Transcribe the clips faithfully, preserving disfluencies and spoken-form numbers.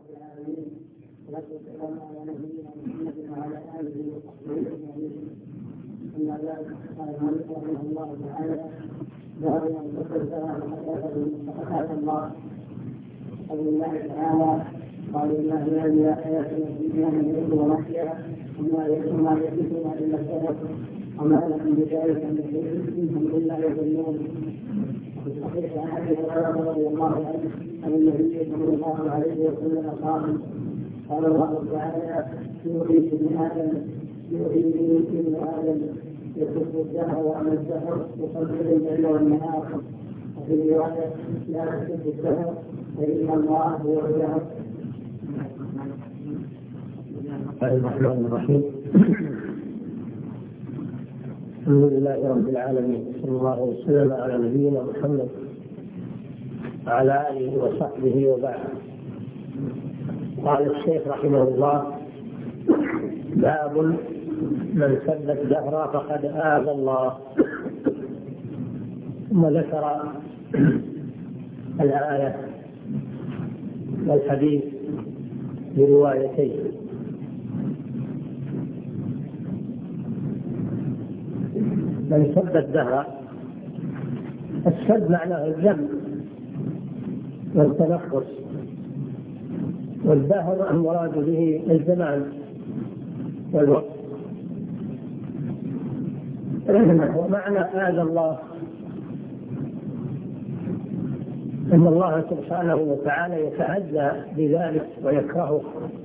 العالمين والسلام على نبينا محمد وعلى آله وصحبه أجمعين. أما بعد قال المؤلف رحمه الله تعالى باب من ذكر سلام حياته الله. قول الله تعالى قال الله الذي حياة الدنيا من يد ونحيا وما يكون إلا الشرف وما لكم بذلك من إلا يظنون. وفي الصحيح عن أبي هريرة رضي الله عنه عن النبي صلى الله عليه وسلم قال قال الله تعالى يوحي ابن آدم يوحي ابن آدم يكف الدهر وعلى الدهر يقدر الليل والنهار. وفي رواية لا تكف الدهر فإن الله هو الدهر. الرحمن الرحيم. الحمد لله رب العالمين، صلى الله وسلم على نبينا محمد وعلى آله وصحبه وبعد. قال الشيخ رحمه الله: باب من سب الدهر فقد آذى الله. ثم ذكر الآية والحديث بروايتين. من سب الدهر، السب معناه الذم والتنقص، والدهر المراد به الزمان والوقت. ومعنى آذى الله أن الله سبحانه وتعالى يتعدى بذلك ويكرهه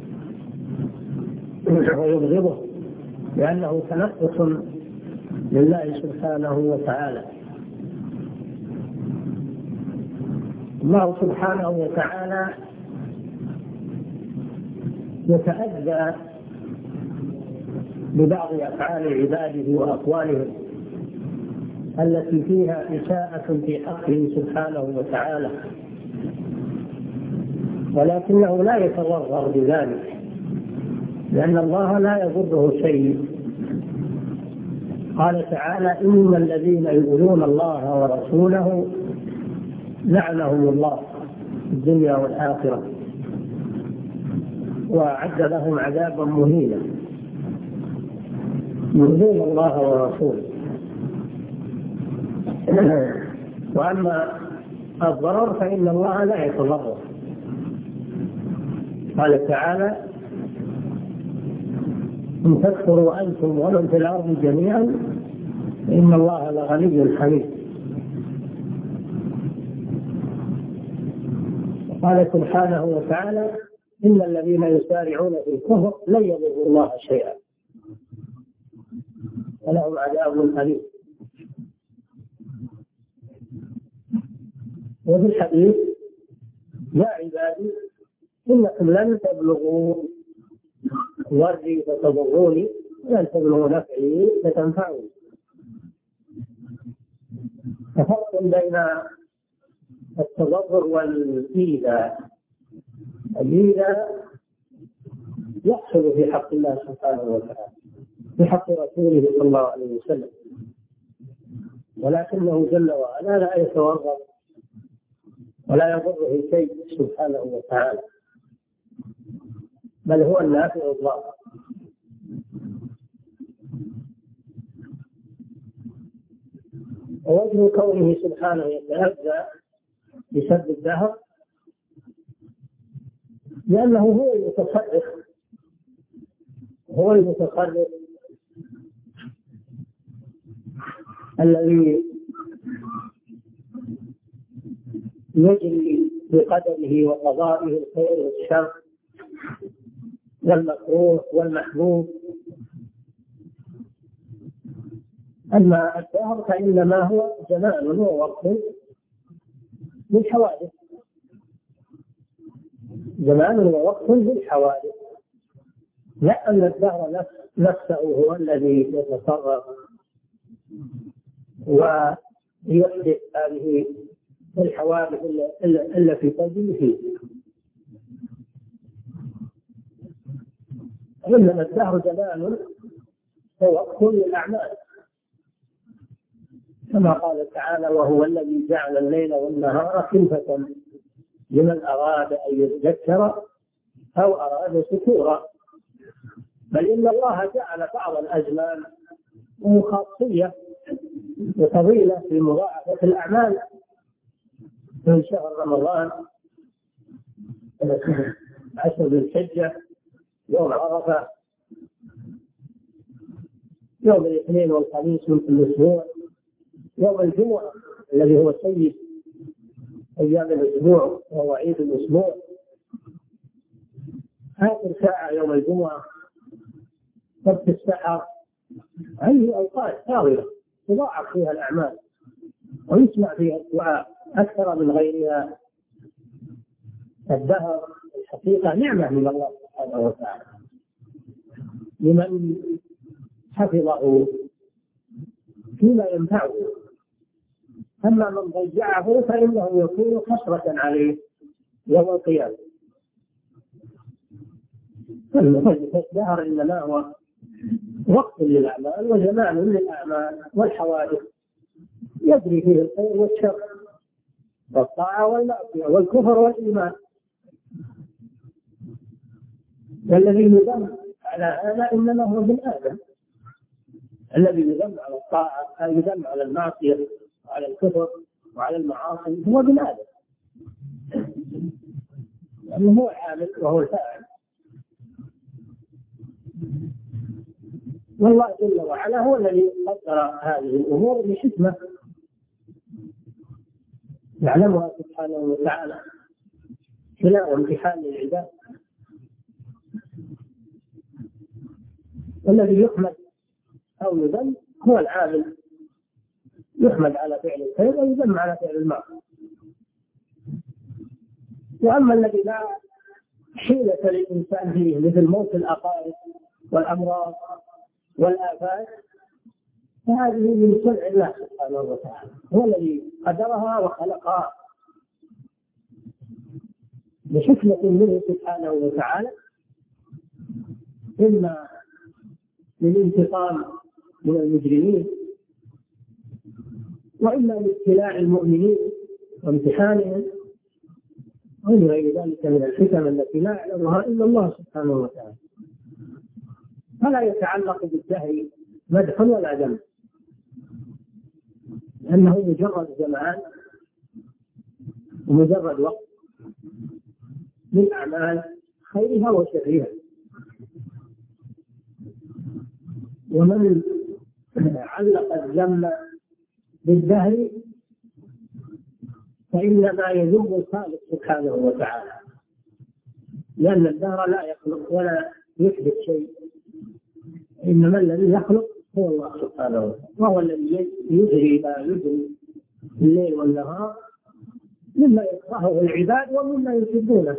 ويبغضه لأنه تنقص لله سبحانه وتعالى. الله سبحانه وتعالى يتأذى ببعض أفعال عباده وأقوالهم التي فيها إساءة في حقه سبحانه وتعالى، ولكنه لا يتضرر بذلك لأن الله لا يضره شيء. قال تعالى: إن الذين يؤذون الله ورسوله لعنهم الله في الدنيا والآخرة وأعد لهم عذابا مهينا. يؤذون الله ورسوله. وأما الضرر فإن الله لا يتضرر. قال تعالى: إن تكفروا أنتم ومن في الأرض جميعا إن الله لغني حميد. قال سبحانه وتعالى: إن الذين يسارعون في الكفر لن يضروا الله شيئا ولهم عذاب أليم. وفي الحديث: يا عبادي إنكم لن تبلغوا ضري فتضروني ولن تبلغوا نفعي فتنفعوني. ففرق بين التضرر والإيذاء. الإيذاء يحصل في حق الله سبحانه وتعالى، في حق رسوله صلى الله عليه وسلم، ولكنه جل وعلا لا يتضرر ولا يضره شيء سبحانه وتعالى، بل هو النافع الضار. ووجه كونه سبحانه يتأذى بسب الدهر لأنه هو المتصرف هو المتصرف الذي يجري بقدره وقضائه الخير والشر والمكروه والمحبوب. أما الدهر فإنما هو زمان ووقت للحوادث، زمان ووقت للحوادث، لا أن الدهر نفسه هو الذي يتصرف ويحدث هذه الحوادث إلا في قلبه فيه. إنما الدهر زمان ووقت للأعمال، كما قال تعالى: وهو الذي جعل الليل والنهار خلفة لمن أراد أن يذكر أو أراد ستورا، بل إن الله جعل بعض الأزمان خاصية وفضيلة في مضاعفة الأعمال. في شهر رمضان عشر ذي الحجة، يوم عرفة، يوم الاثنين والخميس من كل أسبوع، يوم الجمعة الذي هو سيد أيام الأسبوع وهو عيد الأسبوع، آخر ساعة يوم الجمعة، وقت السحر، هذه أوقات فاضلة تضاعف فيها الأعمال ويسمع فيها الدعاء أكثر من غيرها. الدهر الحقيقة نعمة من الله سبحانه وتعالى لمن حفظه فيما ينفعه، أما من ضيعه فإنه يكون خسرة عليه يوم القيامة. الدهر إنما هو وقت للأعمال وزمان للأعمال والحوادث، يجري فيه الخير والشر والطاعة والمعصية والكفر والإيمان. والذي يذم على هذا إنما هو ابن آدم، الذي يذم على الطاعة أو يذم على المعصية وعلى الكفر وعلى المعاصي هو ابن آدم، لأنه هو العامل وهو الفاعل. والله جل وعلا هو الذي قدر هذه الأمور بحكمة يعلمها سبحانه وتعالى ابتلاء وامتحان للعباد. والذي يحمد أو يذم هو العامل، يحمد على فعل الخير ويذم على فعل المعصية. وأما الذي لا حيلة للإنسان فيه مثل موت الأقارب والأمراض والآفات فهذه من صنع الله سبحانه وتعالى، هو الذي قدرها وخلقها بحكمة منه سبحانه وتعالى، إما للانتقام من المجرمين وإما لابتلاء المؤمنين وامتحانهم وغير غير ذلك من الحكم التي لا يعلمها إلا الله سبحانه وتعالى. فلا يتعلق بالدهر مدح ولا ذم، لأنه مجرد زمان ومجرد وقت للأعمال خيرها وشرها. ومن علق الذم بالدهر فإنما يذم الخالق سبحانه وتعالى، لأن الدهر لا يخلق ولا يحدث شيء، إنما الذي يخلق هو الله سبحانه وتعالى، وهو الذي يجري ما يجري الليل والنهار مما يكرهه العباد ومما يحبونه.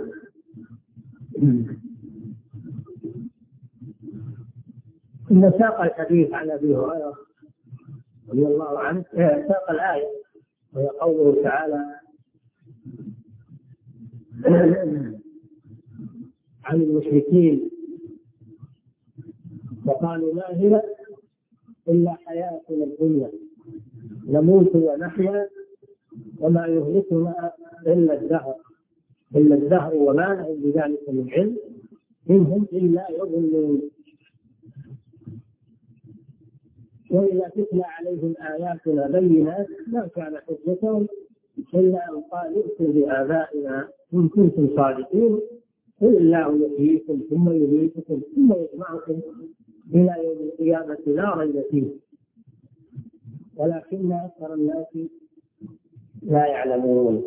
إن ساق الحديث عن أبي هريرة رضي الله عنه ساق الآية وهي قوله تعالى عن المشركين وقالوا ما هي إلا حياتنا الدنيا نموت ونحيا وما يهلكنا إلا الدهر إلا الدهر وما لهم بذلك من علم إن هم إلا يظنون. وإذا تتلى عليهم آياتنا بينات ما كان حجتهم إلا أن قالوا ائتوا بآبائنا إن كنتم صادقين قل الله يحييكم ثم يميتكم ثم يجمعكم إلى يوم القيامة لا ريب فيه ولكن أكثر الناس لا يعلمون.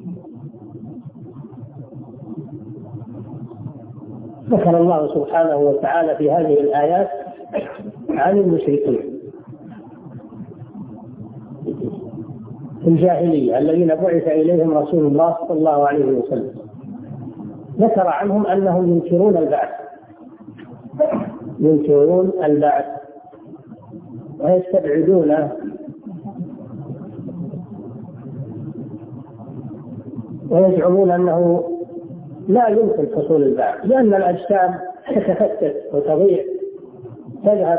ذكر الله سبحانه وتعالى في هذه الآيات عن المشركين في الجاهلية الذين بعث إليهم رسول الله صلى الله عليه وسلم. ذكر عنهم أنهم ينكرون البعث ينكرون البعث ويستبعدونه ويزعمون أنه لا يمكن حصول البعث لأن الأجسام تتفتت وتضيع تذهب.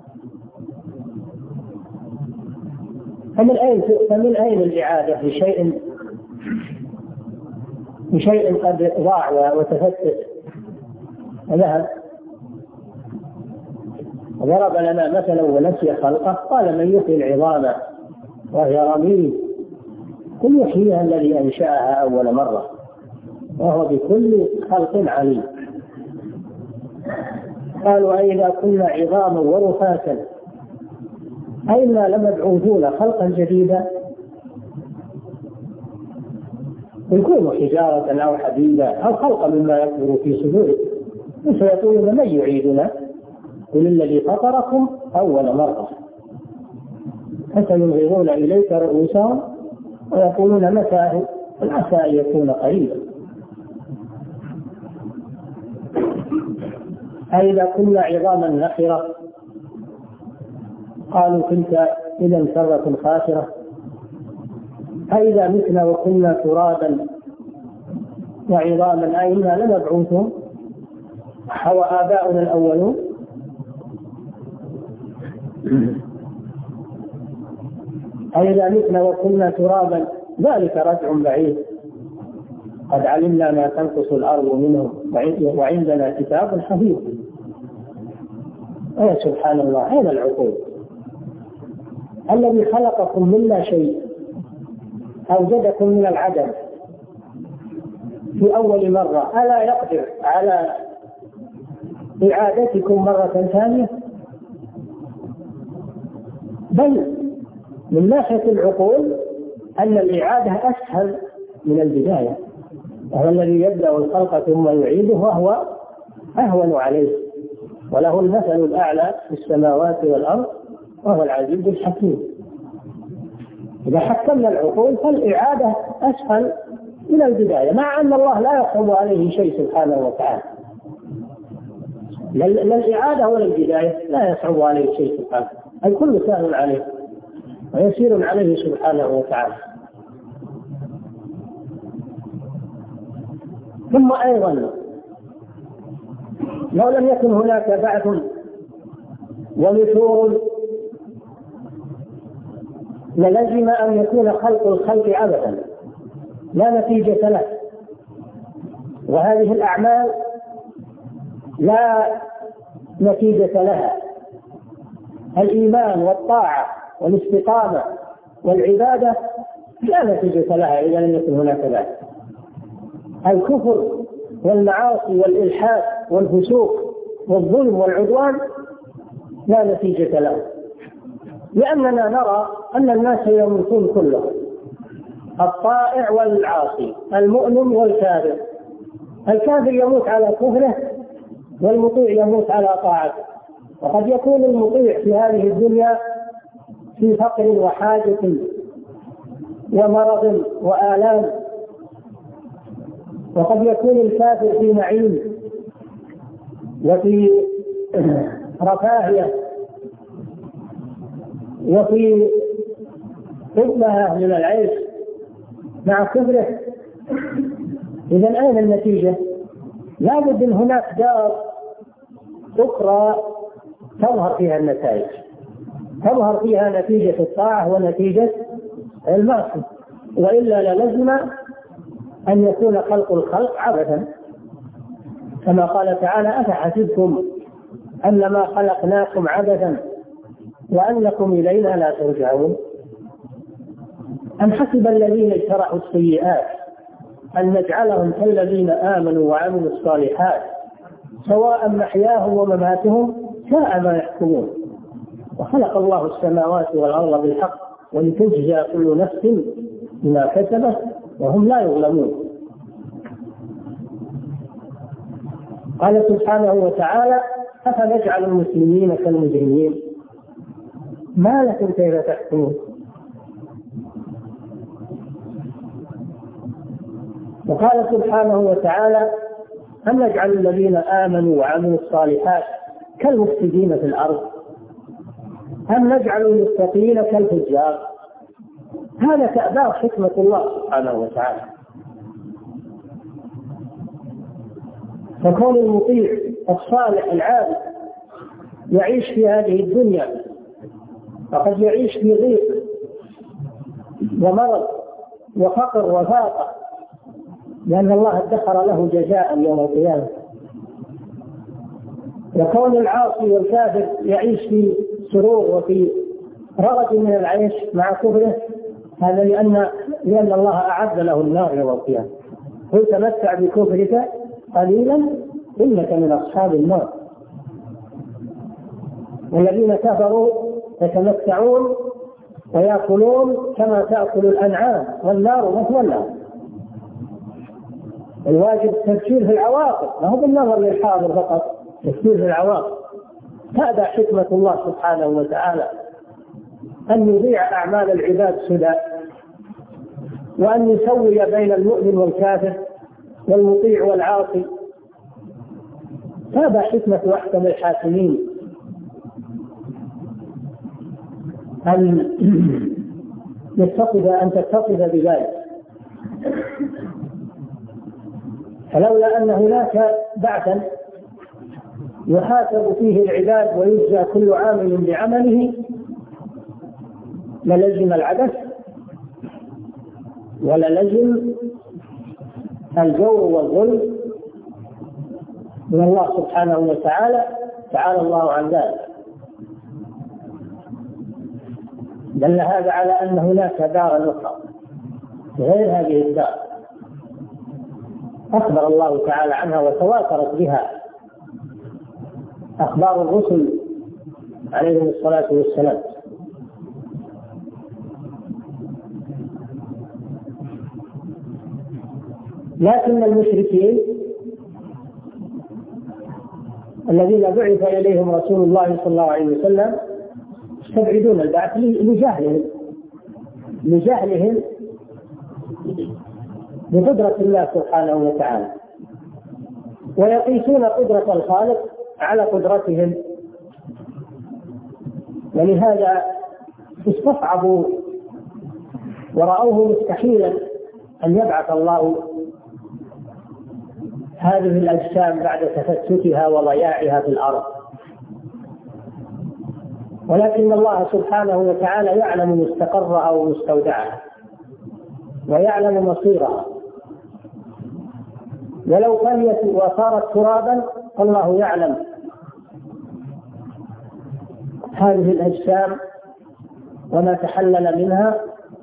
فمن أين فمن أين الإعادة لشيء لشيء قد ضاع وتفتت ذهب. ضرب لنا مثلا ونسي خلقه قال من يحيي العظام وهي رميم قل يحييها الذي أنشأها أول مرة وهو بكل خلق عليم. قالوا أئذا كنا عظاما ورفاتا أئنا لمبعوثون خلقا جديدا يكون حجارة أو حديدا أو خلقا مما يكبر في صدوركم فسيقولون من يعيدنا قل الذي فطركم أول مرة فسينغضون إليك رؤوسهم ويقولون متى عسى أن يكون قريبا. أئذا كنا عظاما نخرة قالوا تلك إذا كرة خاسرة أئذا متنا وكنا ترابا وعظاما أئنا لمبعوثون أو آباؤنا الأولون. أئذا متنا وكنا ترابا ذلك رجع بعيد قد علمنا ما تنقص الأرض منهم وعندنا كتاب حفيظ. يا سبحان الله أين العقول؟ الذي خلقكم من لا شيء أوجدكم من العدم في أول مرة ألا يقدر على إعادتكم مرة ثانية؟ بل من ناحية العقول أن الإعادة أسهل من البداية وهو الذي يبدأ الخلق ثم يعيده وهو أهون عليه وله المثل الأعلى في السماوات والأرض وهو العزيز الحكيم. إذا حكمنا العقول فالإعادة أسهل من البداية مع أن الله لا يصعب عليه شيء سبحانه وتعالى. لا الإعادة ولا البداية لا يصعب عليه شيء سبحانه الكل سهل عليه ويسير عليه سبحانه وتعالى. ثم أيضا لو لم يكن هناك بعث ونشور للزم أن يكون خلق الخلق عبثا لا نتيجة له وهذه الأعمال لا نتيجة لها. الإيمان والطاعة والاستقامة والعبادة لا نتيجة لها إذا لم يكن هناك ذلك. الكفر والمعاصي والإلحاد والفسوق والظلم والعدوان لا نتيجة له لأننا نرى أن الناس يموتون كلهم الطائع والعاصي المؤمن والكافر. الكافر يموت على كفره والمطيع يموت على طاعته. وقد يكون المطيع في هذه الدنيا في فقر وحاجة ومرض وآلام وقد يكون الكافر في نعيم وفي رفاهية وفي قمة من العيش مع كفره. إذن أين النتيجة؟ لا بد أن هناك دار أخرى تظهر فيها النتائج تظهر فيها نتيجة الطاعة ونتيجة المعصية وإلا للزم أن يكون خلق الخلق عبثا كما قال تعالى أفحسبتم أنما خلقناكم عبثا وأنكم إلينا لا ترجعون أم حسب الذين اجترحوا السيئات أن نجعلهم كالذين آمنوا وعملوا الصالحات سواء محياهم ومماتهم ساء ما يحكمون. وخلق الله السماوات والأرض بالحق ولتجزى كل نفس بما كسبت وهم لا يظلمون. قال سبحانه وتعالى أفنجعل المسلمين كالمجرمين ما لكم كيف تحكمون. وقال سبحانه وتعالى أم نجعل الذين آمنوا وعملوا الصالحات كالمفسدين في الأرض أم نجعل المتقين كالفجار. هذا تأبار حكمة الله سبحانه وتعالى. فكون المطيع الصالح العابد يعيش في هذه الدنيا فقد يعيش في ضيق ومرض وفقر وفاقة لأن الله ادخر له جزاء يوم القيامة. وكون العاصي والكافر يعيش في سرور وفي رغد من العيش مع كفره هذا لأن لأن الله أعد له النار يوم القيامة. قل تمتع بكفرك قليلا إنك من أصحاب النار. والذين كفروا يتمتعون ويأكلون كما تأكل الأنعام والنار مثوى لهم. الواجب التفكير في العواقب، ما هو بالنظر للحاضر فقط، التفكير في العواقب. هذا حكمة الله سبحانه وتعالى أن يضيع أعمال العباد سدى، وأن يسوي بين المؤمن والكافر والمطيع والعاصي. هذا حكمة أحكم الحاكمين أن يتصف أن تتصف بذلك. فلولا أن هناك بعثا يحاسب فيه العباد ويجزى كل عامل بعمله للزم العبث وللزم الجور والظلم من الله سبحانه وتعالى، تعالى الله عن ذلك. دل هذا على أن هناك دار أخرى غير هذه الدار أخبر الله تعالى عنها وتواترت بها أخبار الرسل عليهم الصلاة والسلام. لكن المشركين الذين بعث إليهم رسول الله صلى الله عليه وسلم يستبعدون البعث لجهلهم لجهلهم بقدرة الله سبحانه وتعالى، ويقيسون قدرة الخالق على قدرتهم، ولهذا استصعبوا ورأوه مستحيلا أن يبعث الله هذه الأجسام بعد تفتتها وضياعها في الأرض. ولكن الله سبحانه وتعالى يعلم مستقرها ومستودعها ويعلم مصيرها، ولو فنيت وصارت ترابا الله يعلم هذه الأجسام وما تحلل منها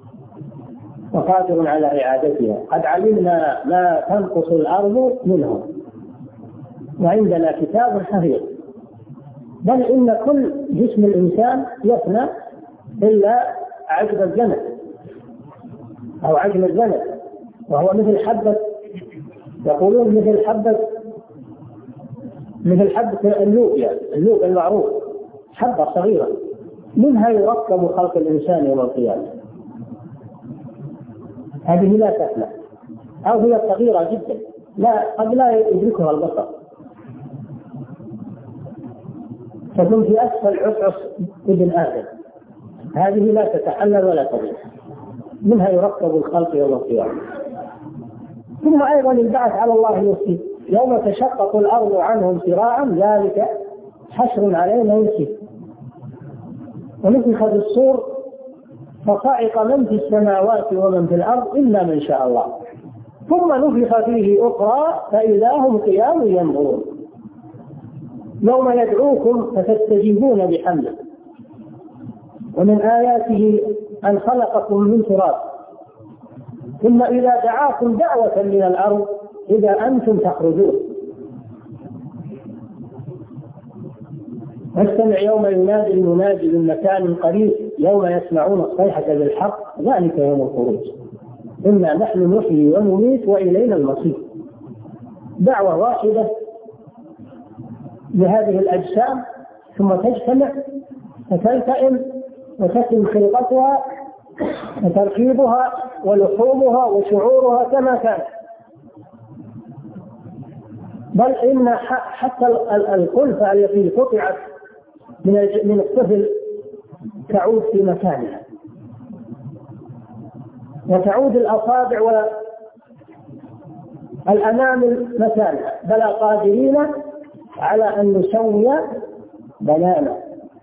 وقادر على إعادتها. قد علمنا ما تنقص الأرض منهم وعندنا كتاب حفيظ. بل إن كل جسم الإنسان يفنى إلا عجب الجنة أو عجم الجنة، وهو مثل حبة، يقولون مثل حبة مثل حبة اللوبيا، اللوب المعروف، حبة صغيرة منها يركب خلق الإنسان يوم القيامة. هذه لا تفنى أو هي صغيرة جدا لا قد لا يدركها البصر، تكون في أسفل عصعص ابن آدم، هذه لا تتحلل ولا تضيع، منها يركب الخلق يوم القيامة. ثم أيضا البعث على الله يوصي يوم تشقق الأرض عنهم سراعا ذلك حشر علينا يوصي. ونفخ في الصور فصعق من في السماوات ومن في الأرض إلا من شاء الله ثم نفخ فيه أخرى فإذا هم قيام ينظرون يوم يدعوكم فتستجيبون بحمده ومن آياته أن خلقكم من تراب ثم إذا دعاكم دعوة من الأرض إذا أنتم تخرجون. واستمع يوم ينادي المنادي من مكان قريب يوم يسمعون الصيحة بالحق ذلك يوم الخروج إنا نحن نحيي ونميت وإلينا المصير. دعوة واحدة لهذه الأجسام ثم تجتمع فتلتئم وتتم خلقتها وتركيبها ولحومها وشعورها كما كانت. بل إن حتى الخلفة التي قطعت من الطفل تعود في مكانها وتعود الأصابع والأنامل مكانها، بل قادرين على أن نسوي بنانا.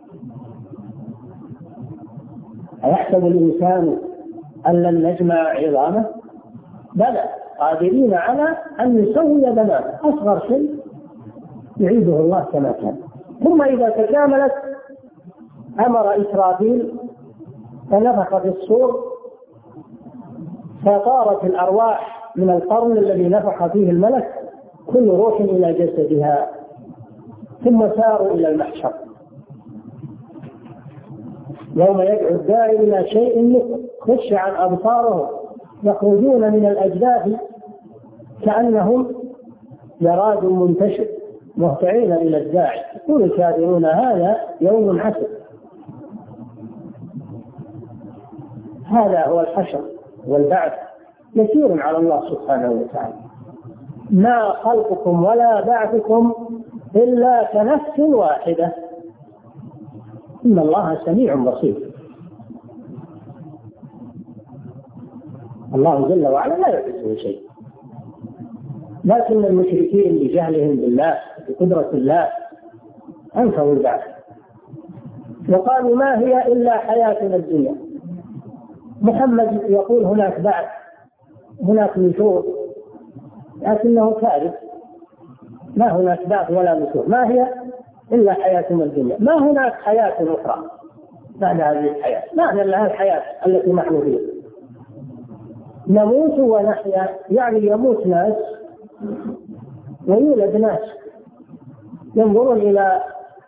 أيحسب الإنسان أن لن نجمع عظامه؟ بلى قادرين على أن نسوي بنانا، أصغر شيء يعيده الله كما كان. ثم إذا تكاملت أمر إسرافيل فنفخ في الصور فطارت الأرواح من القرن الذي نفخ فيه الملك كل روح إلى جسدها، ثم ساروا إلى المحشر يوم يدعو الداعي إلى شيء خش عن أبصارهم يخرجون من الأجداث كأنهم جراد منتشر مهطعين إلى الداعي يقول الكافرون هذا يوم عسر. هذا هو الحشر والبعث يسير على الله سبحانه وتعالى. ما خلقكم ولا بعثكم إلا كنفس واحدة إن الله سميع بصير. الله جل وعلا لا يحدثه شيء، لكن المشركين بجهلهم بالله بقدرة الله أنكروا البعث وقالوا ما هي إلا حياتنا الدنيا. محمد يقول هناك بعث هناك نشور، لكنه كاذب، ما هناك بعث ولا نشور، ما هي إلا حياتنا الدنيا، ما هناك حياة أخرى بعد هذه الحياة، ما هي إلا الحياة التي نحن فيها، نموت ونحيا، يعني يموت ناس ويولد ناس. ينظرون إلى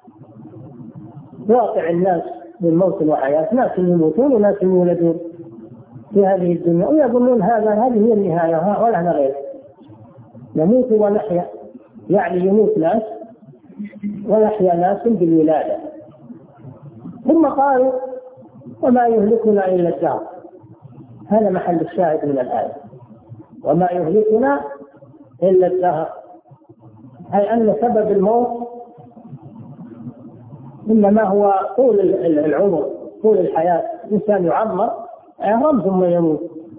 واقع الناس من موت وحياة، ناس يموتون وناس يولدون في هذه الدنيا ويظنون هذا هذه هي النهاية ولا غير. نموت ونحيا يعني يموت ناس ويحيا ناس بالولادة. ثم قالوا وما يهلكنا إلا الدهر، هذا محل الشاهد من الآية، وما يهلكنا إلا الدهر، أي أن سبب الموت إنما هو طول العمر طول الحياة، الإنسان يعمر يهرم ثم يموت،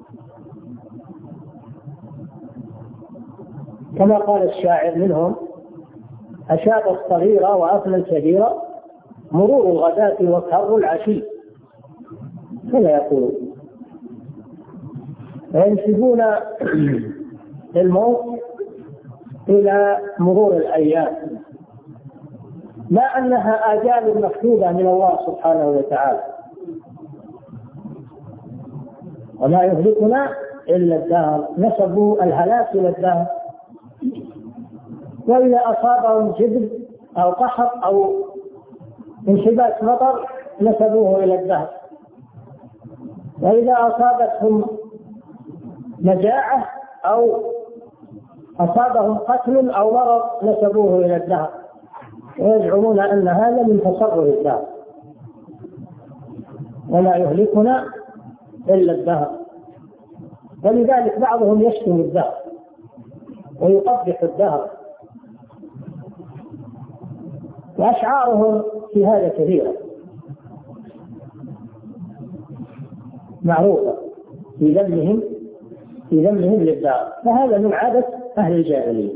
كما قال الشاعر منهم أشاب الصغيرة وأفنى الكبيرة مرور الغداة وكر العشي، كما يقول. وينسبون الموت إلى مرور الأيام، ما أنها آجال مكتوبة من الله سبحانه وتعالى. وما يهلكنا إلا الدهر، نسبوا الهلاك إلى الدهر. وإذا أصابهم جبل أو قحط أو انشباك مطر نسبوه إلى الدهر، وإذا أصابتهم مجاعة أو أصابهم قتل أو مرض نسبوه إلى الدهر، ويزعمون أن هذا من تصرف الدهر. وما يهلكنا إلا الدهر، ولذلك بعضهم يشتم الدهر ويقبح الدهر، وأشعارهم في هذا كثيرة معروفة في ذمهم في ذمهم للدهر، فهذا من عادة أهل الجاهلية.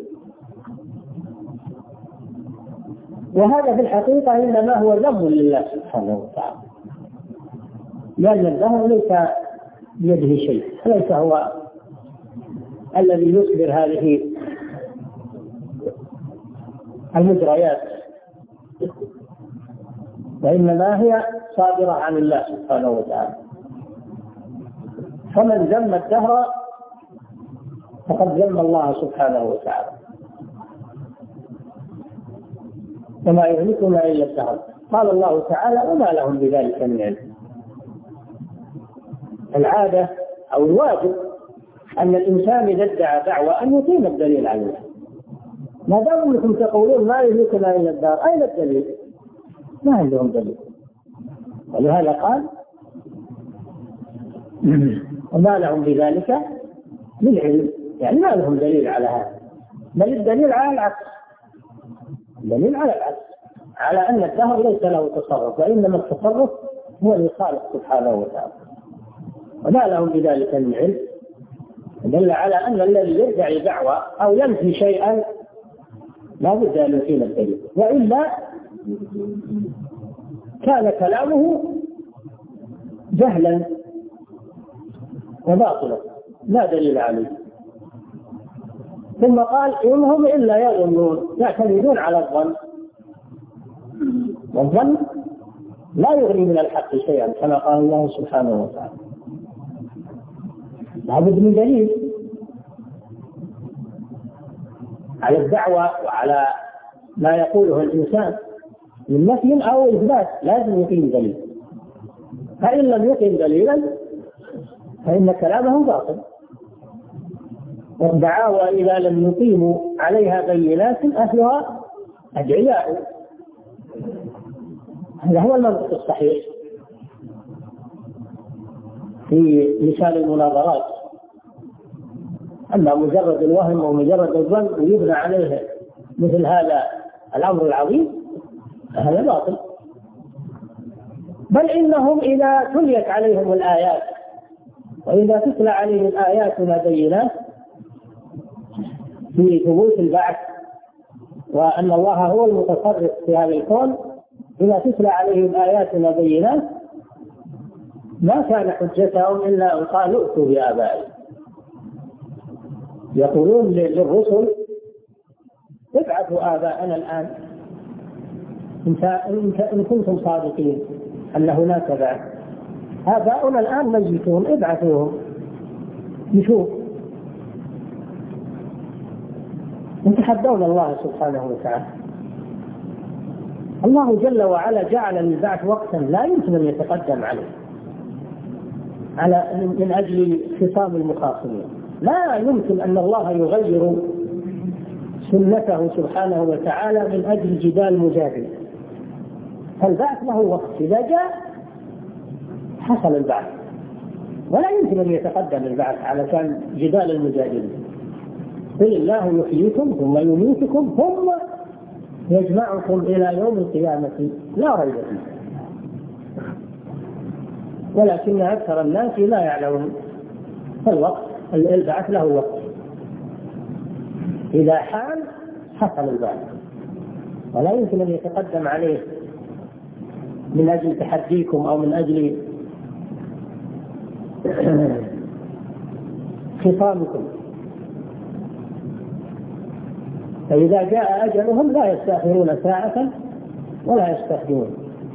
وهذا في الحقيقة إنما هو ذم لله سبحانه وتعالى، لأن الدهر ليس بيده شيء، ليس هو الذي يصبر هذه المجريات، وإنما هي صادرة عن الله سبحانه وتعالى. فمن ذم الدهر فقد ذم الله سبحانه وتعالى. وما يهلكنا إلا الدهر، قال الله تعالى وما لهم بذلك من علم. العادة أو الواجب أن الإنسان إذا ادعى دعوة أن يقيم الدليل عليها. ما دام أنكم تقولون ما يهلكنا إلا الدهر، أين الدليل؟ ما عندهم دليل. ولهذا قال وما لهم بذلك من علم، يعني ما لهم دليل على هذا، بل الدليل على العكس، الدليل على العكس، على أن الدهر ليس له تصرف، وإنما التصرف هو الخالق سبحانه وتعالى. وما لهم بذلك من علم دل على أن الذي يدعي دعوة أو ينفي شيئا لا بد أن يقيم الدليل، وإلا كان كلامه جهلا وباطلا لا دليل عليه. ثم قال إن هم إلا يظنون، يعتمدون على الظن، والظن لا يغني من الحق شيئا كما قال الله سبحانه وتعالى. لابد من دليل على الدعوة وعلى ما يقوله الإنسان من نفي أو إثبات، لازم يقيم دليل، فإن لم يقيم دليلا فإن كلامه باطل. والدعاوى إذا لم يقيموا عليها بينات أهلها أدعياء، هذا هو المنطق الصحيح في مثال المناظرات. أما مجرد الوهم ومجرد الظن ويبنى عليه مثل هذا الأمر العظيم هذا باطل. بل إنهم إذا تليت عليهم الآيات وإذا تتلى عليهم آياتنا بينات في ثبوت البعث وأن الله هو المتصرف في هذا الكون، إذا تتلى عليهم آياتنا بينات ما كان حجتهم إلا أن قالوا ائتوا بآبائهم. يقولون للرسل ابعثوا آباءنا الآن إن كنتم صادقين أن هناك بعث، آباؤنا الآن ميتون ابعثوهم نشوف. يتحدون الله سبحانه وتعالى. الله جل وعلا جعل للبعث وقتا لا يمكن أن يتقدم عليه على من أجل خصام المخاصمين. لا يمكن أن الله يغير سنته سبحانه وتعالى من أجل جدال مجادل. فالبعث له وقت، إذا جاء حصل البعث، ولا يمكن أن يتقدم البعث على كان جدال المجادلين. قل الله يحييكم ثم يميتكم ثم يجمعكم إلى يوم القيامة لا ريب فيه، ولكن أكثر الناس لا يعلمون. فالوقت البعث له وقت، إذا حان حصل البعث، ولا يمكن أن يتقدم عليه من أجل تحديكم أو من أجل خصامكم. فإذا جاء أجلهم لا يستأخرون ساعة ولا يستقدمون.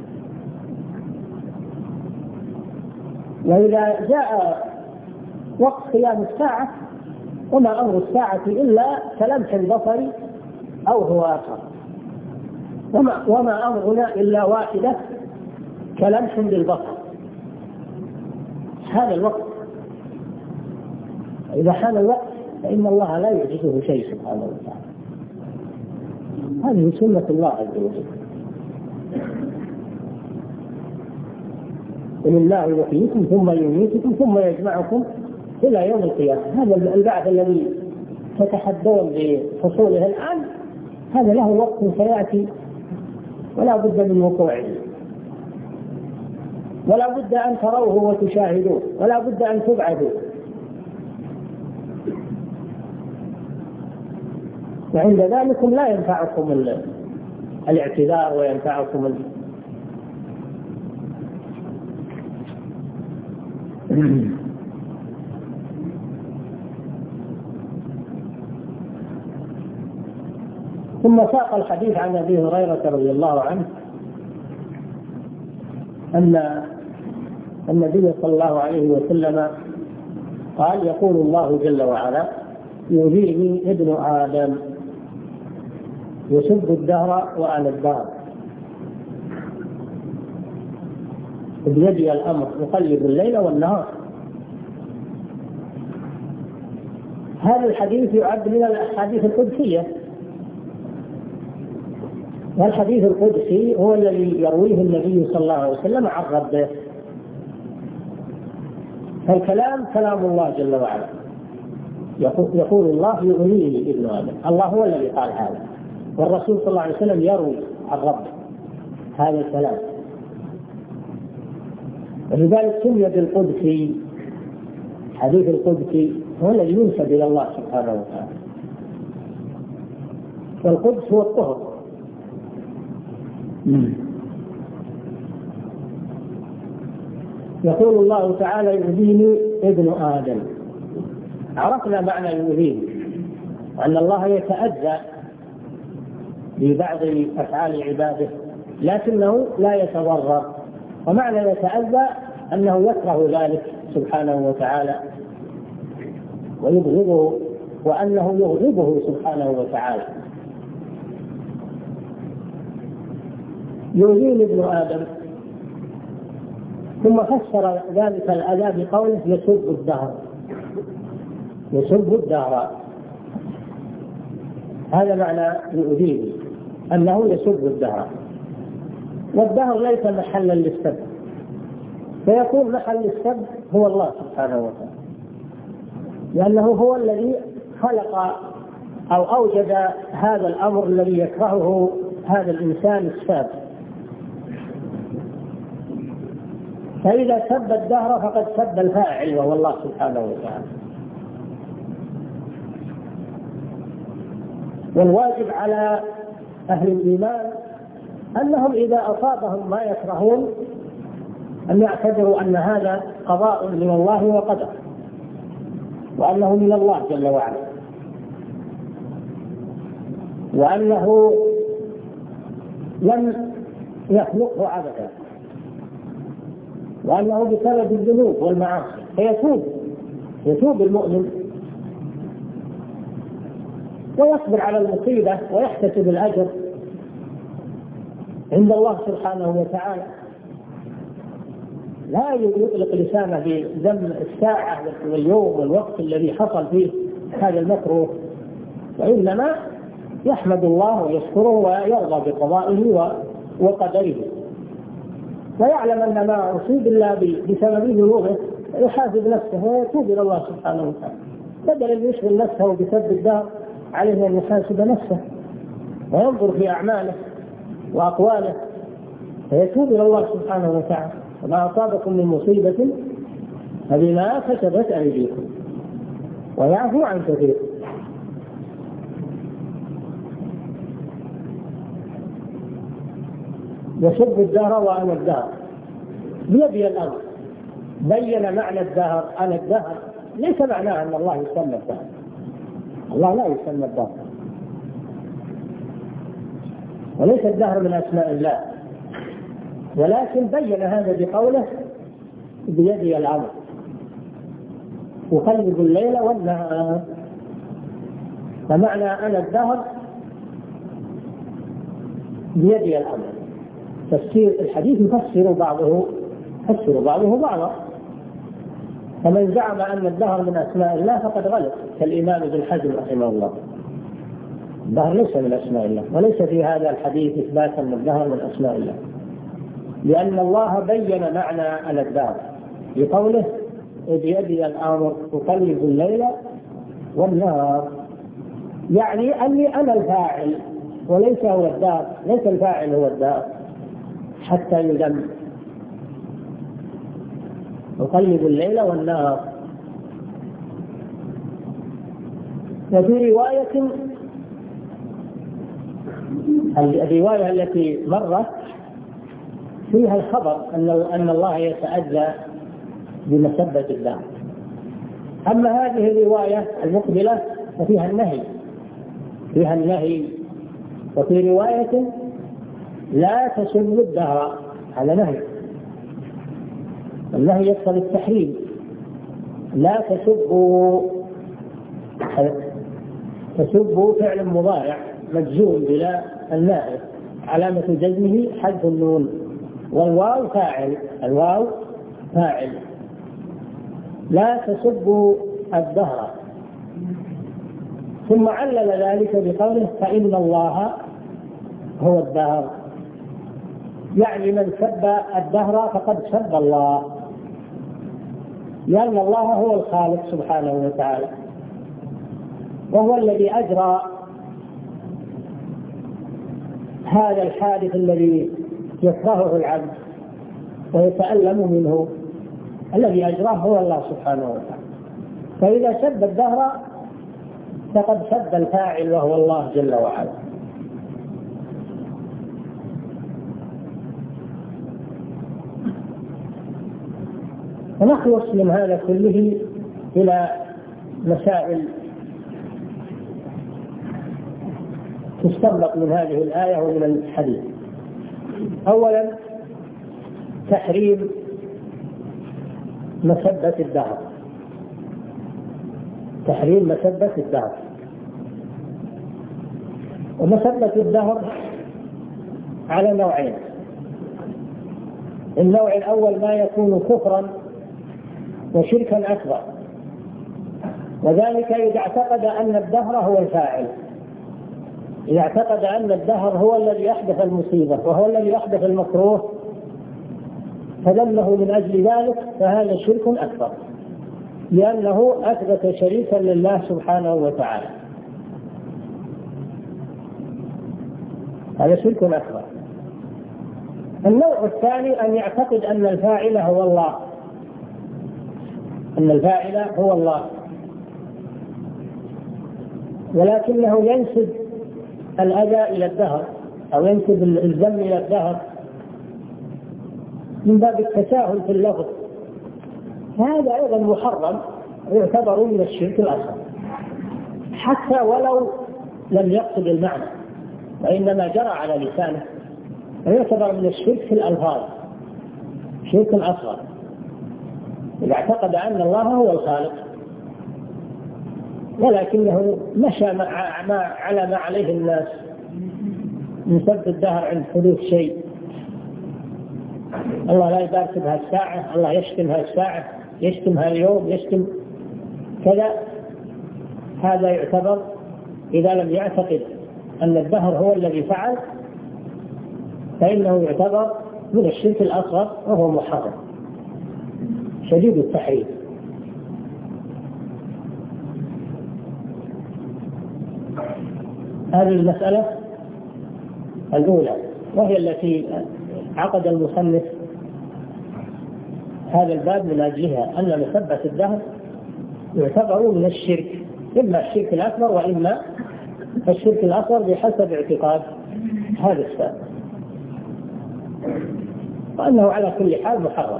وإذا جاء وقت قيام الساعة وما أمر الساعة إلا كلمح البصر أو هو آخر، وما, وما أمرنا إلا واحدة كلمح بالبصر. هذا الوقت، إذا حان الوقت فإن الله لا يعجزه شيء سبحانه وتعالى. هذه سنة الله عز وجل. إن الله يحييكم ثم يميتكم ثم يجمعكم إلى يوم القيامة. هذا البعث الذي تتحدون بحصوله الآن هذا له وقت سيأتي ولا بد من وقوعه، ولا بد أن تروه وتشاهدوه، ولا بد أن تبعثوا. وعند ذلك لا ينفعكم الاعتذار وينفعكم ال... ثم ساق الحديث عن أبي هريرة رضي الله عنه أن النبي صلى الله عليه وسلم قال يقول الله جل وعلا يؤذيني ابن آدم يسب الدهر وأنا الدهر بيدي الأمر يقلب الليل والنهار. هذا الحديث يعد من الأحاديث القدسية، والحديث القدسي هو الذي يرويه النبي صلى الله عليه وسلم عن ربه. فالكلام كلام الله جل وعلا. يقول الله يؤذيني ابن آدم، الله هو الذي قال هذا، والرسول صلى الله عليه وسلم يروي عن ربه هذا الكلام، ولذلك سمي بالقدسي. حديث القدسي هو الذي ينسب إلى الله سبحانه وتعالى، والقدس هو الطهر. يقول الله تعالى يؤذيني ابن آدم. عرفنا معنى يؤذيني، أن الله يتأذى ببعض أفعال عباده لكنه لا يتضرر. ومعنى يتأذى أنه يكره ذلك سبحانه وتعالى ويبغضه، وأنه يغضبه سبحانه وتعالى. يؤذيني ابن آدم، ثم فسر ذلك الأذى بقوله يسب الدهر، يسب الدهر. هذا معنى يؤذيني، أنه يسب الدهر، والدهر ليس محلا للسب، فيكون محل السب هو الله سبحانه وتعالى، لأنه هو الذي خلق أو أوجد هذا الأمر الذي يكرهه هذا الإنسان الساب. فإذا سب الدهر فقد سب الفاعل وهو الله سبحانه وتعالى. والواجب على أهل الإيمان أنهم إذا أصابهم ما يكرهون أن يعتبروا أن هذا قضاء من الله وقدر، وأنه من الله جل وعلا، وأنه لم يخلقه عبثا، وأنه بسبب الذنوب والمعاصي. فيتوب يتوب المؤمن ويصبر على المصيبة ويحتسب الأجر عند الله سبحانه وتعالى. لا يطلق لسانه بذم الساعة واليوم والوقت الذي حصل فيه هذا المكروه، وإنما يحمد الله ويشكره ويرضى بقضائه وقدره، ويعلم أن ما أصيب الله بسبب ذنوبه يحاسب نفسه ويتوب إلى الله سبحانه وتعالى، بدل أن يشغل نفسه بسب الدهر عليه أن يحاسب نفسه وينظر في أعماله وأقواله فيتوب إلى الله سبحانه وتعالى. وما أصابكم من مصيبة فبما كسبت أيديكم ويعفو عن كثير. يسب الدهر وأنا الدهر بيدي الأمر. بين معنى الدهر أنا الدهر ليس معناه أن الله يسمى الدهر، الله لا يسمى الدهر، وليس الدهر من أسماء الله، ولكن بين هذا بقوله بيدي الأمر أقلب الليل والنهار. فمعنى أنا الدهر بيدي الأمر. تفسير الحديث يفسر بعضه يفسر بعضه بعضا، فمن زعم أن الدهر من أسماء الله فقد غلط، كالإمام ابن حزم رحمه الله. الدهر ليس من أسماء الله، وليس في هذا الحديث إثبات أن الدهر من أسماء الله، لأن الله بين معنى أنا الدهر بقوله بيدي الأمر أقلب الليل والنهار، يعني أني أنا الفاعل وليس هو الدهر، ليس الفاعل هو الدهر حتى يذم. أقلب الليل والنهار. وفي رواية الرواية التي مرت فيها الخبر أن الله يتأذى بمسبة الله. أما هذه الرواية المقبلة ففيها النهي فيها النهي وفي رواية لا تسب الدهر، هذا نهي. النهي يقتضي التحريم. لا تسبوا، تسبوا فعل مضارع مجزوم بلا النائب، علامة جزمه حذف النون، والواو فاعل، الواو فاعل. لا تسبوا الدهر. ثم علل ذلك بقوله فإن الله هو الدهر، يعني من سب الدهر فقد سب الله، لأن الله هو الخالق سبحانه وتعالى، وهو الذي أجرى هذا الحادث الذي يكرهه العبد ويتألم منه. الذي أجراه هو الله سبحانه وتعالى. فإذا سب الدهر فقد سب الفاعل وهو الله جل وعلا. ونخلص من هذا كله إلى مسائل تستنبط من هذه الآية ومن الحديث. أولا تحريم مسبة الدهر، تحريم مسبة الدهر. ومسبة الدهر على نوعين: النوع الأول ما يكون كفرا وشركا أكبر، وذلك إذا اعتقد أن الدهر هو الفاعل، إذا اعتقد أن الدهر هو الذي يحدث المصيبة وهو الذي يحدث المكروه فذمه من أجل ذلك، فهذا شرك أكبر، لأنه أثبت شريكا لله سبحانه وتعالى، هذا شرك أكبر. النوع الثاني أن يعتقد أن الفاعل هو الله، أن الفاعل هو الله، ولكنه ينسب الأذى إلى الدهر أو ينسب الذم إلى الدهر من باب التساهل في اللفظ، هذا أيضا محرم، يعتبر من الشرك الأصغر حتى ولو لم يقصد المعنى وإنما جرى على لسانه، ويعتبر من الشرك في الألفاظ، شرك الأصغر إذا اعتقد أن الله هو الخالق ولكنه مشى مع ما على ما عليه الناس من سب الدهر عند حدوث شيء، الله لا يبارك بها الساعة، الله يشتمها الساعة، يشتمها اليوم، يشتم كذا. هذا يعتبر إذا لم يعتقد أن الدهر هو الذي فعل فإنه يعتبر من الشرك الأصغر وهو محرم شديد التحريم. هذه المسألة الأولى، وهي التي عقد المصنف هذا الباب من أجلها، أن مسبة الدهر يعتبر من الشرك، إما الشرك الأكبر وإما الشرك الأصغر بحسب اعتقاد هذا السابق، وأنه على كل حال محرم.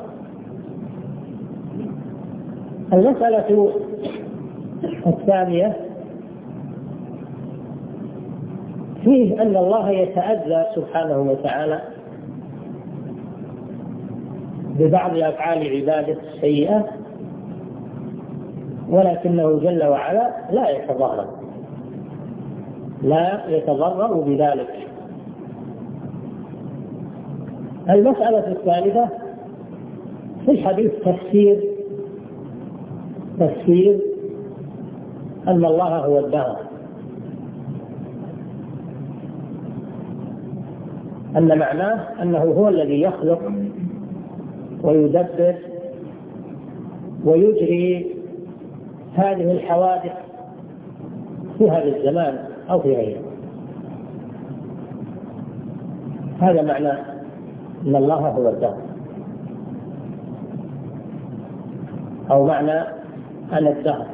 المسألة الثانية فيه أن الله يتأذى سبحانه وتعالى ببعض أفعال عباده السيئة، ولكنه جل وعلا لا يتضرر لا يتضرر بذلك. المسألة الثالثة في الحديث تفسير تفسير أن الله هو الدهر، أن معناه أنه هو الذي يخلق ويدبر ويجري هذه الحوادث في هذا الزمان أو في غيره. هذا معنى أن الله هو الدهر، أو معنى أنا الدهر،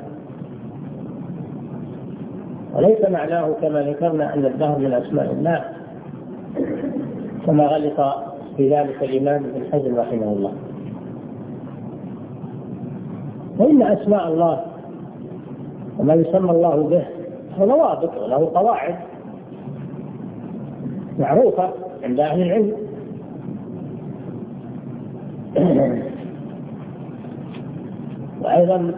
وليس معناه كما ذكرنا أن الدهر من أسماء الله كما غلط في ذلك الإمام ابن حزم رحمه الله. وإن أسماء الله وما يسمى الله به له ضوابط وله قواعد معروفة عند أهل العلم، وأيضا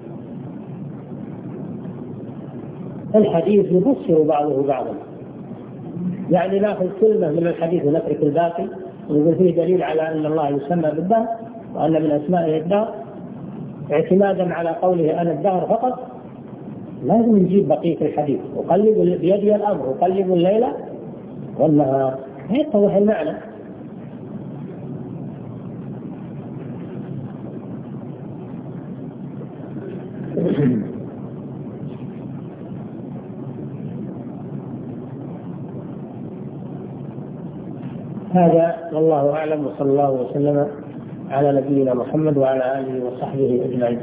الحديث يفسر بعضه بعضا، يعني ناخذ كلمة من الحديث ونترك الباقي، ويقول فيه دليل على أن الله يسمى بالدهر وأن من أسمائه الدهر، اعتمادا على قوله أنا الدهر فقط. لازم نجيب بقية الحديث، وقلب بيدي الأمر، وقلب الليل والنهار، يتضح المعنى. هذا والله أعلم، وصلى الله وسلم على نبينا محمد وعلى آله وصحبه أجمعين.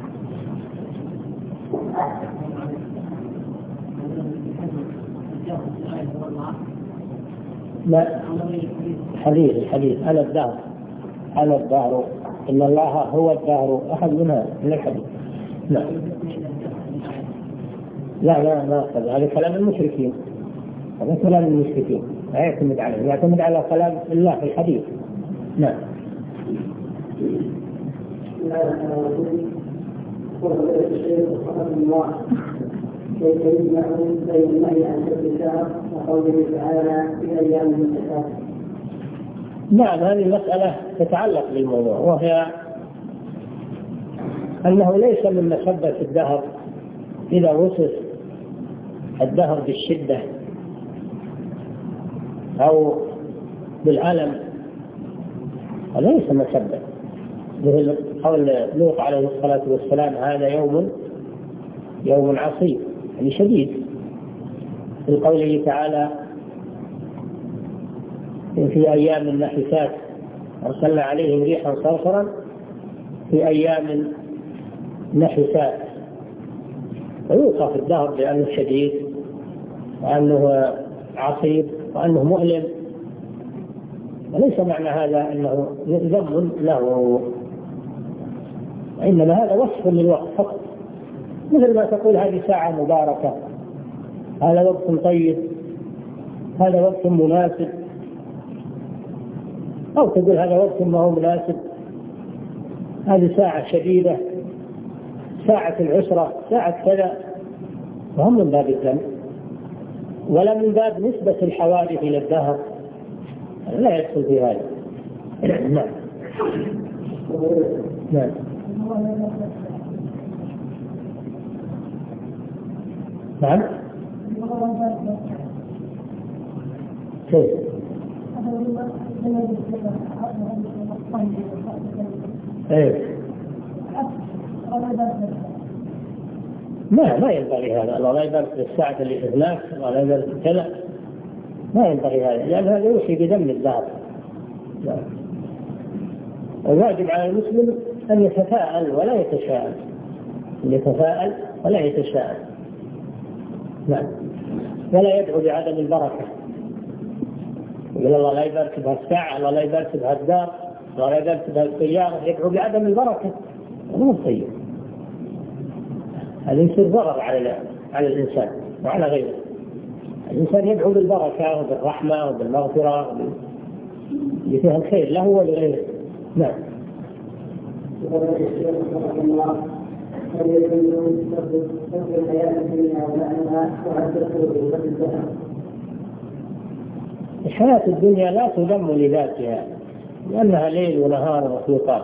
لا، حديث الحديث أنا الدهر أنا الدهر إن الله هو الدهر أحد منها من الحديث. لا لا لا لا هذا كلام المشركين، هذا كلام المشركين لا يعتمد عليه، يعتمد على كلام الله في الحديث. نعم. كيف يجمع بين النهي عن شرب الشهر وقوله تعالى في ايام المتشابه؟ نعم، هذه المسألة تتعلق بالموضوع، وهي أنه ليس من مسبة الدهر إذا وصف الدهر بالشدة أو بالألم، وليس مسبة. مثل قول لوط عليه الصلاة والسلام هذا يوم يوم عصيب، يعني شديد. في قوله تعالى في أيام النحسات أرسلنا عليهم ريحا صرصرا في أيام نحسات، ويوصف الدهر بأنه شديد وأنه عصيب وأنه مؤلم، وليس معنى هذا أنه ذم له، إنما هذا وصف للوقت فقط. مثل ما تقول هذه ساعة مباركة، هذا وقت طيب، هذا وقت مناسب، أو تقول هذا وقت ما هو مناسب، هذه ساعة شديدة، ساعة العسرة، ساعة كذا، وهم من باب الذم ولا من باب نسبة الحوادث إلى الدهر، لا يدخل في هذا. نعم. نعم. نعم. كيف؟ ايه ما ما ينبغي هذا، الله لا يبارك في الساعة اللي في هناك، الله لا يبارك في كذا، ما ينبغي هذا، لأن هذا يوحي بدم الذهب. الواجب على المسلم أن يتفاءل ولا يتشاءم، يتفاءل ولا يتشاءم. نعم. ولا يدعو بعدم البركة، يقول الله لا يبارك بهالساعة، الله لا يبارك بهالدار، الله لا يبارك بهالسيارة، يدعو بعدم البركة، مو طيب. هذا يصير ضرر على على الإنسان وعلى غيره. الإنسان يدعو بالبركة وبالرحمة وبالمغفرة اللي فيها الخير له ولغيره. نعم. الحياة الدنيا لا تذم لذاتها، لأنها ليل ونهار وخلقات،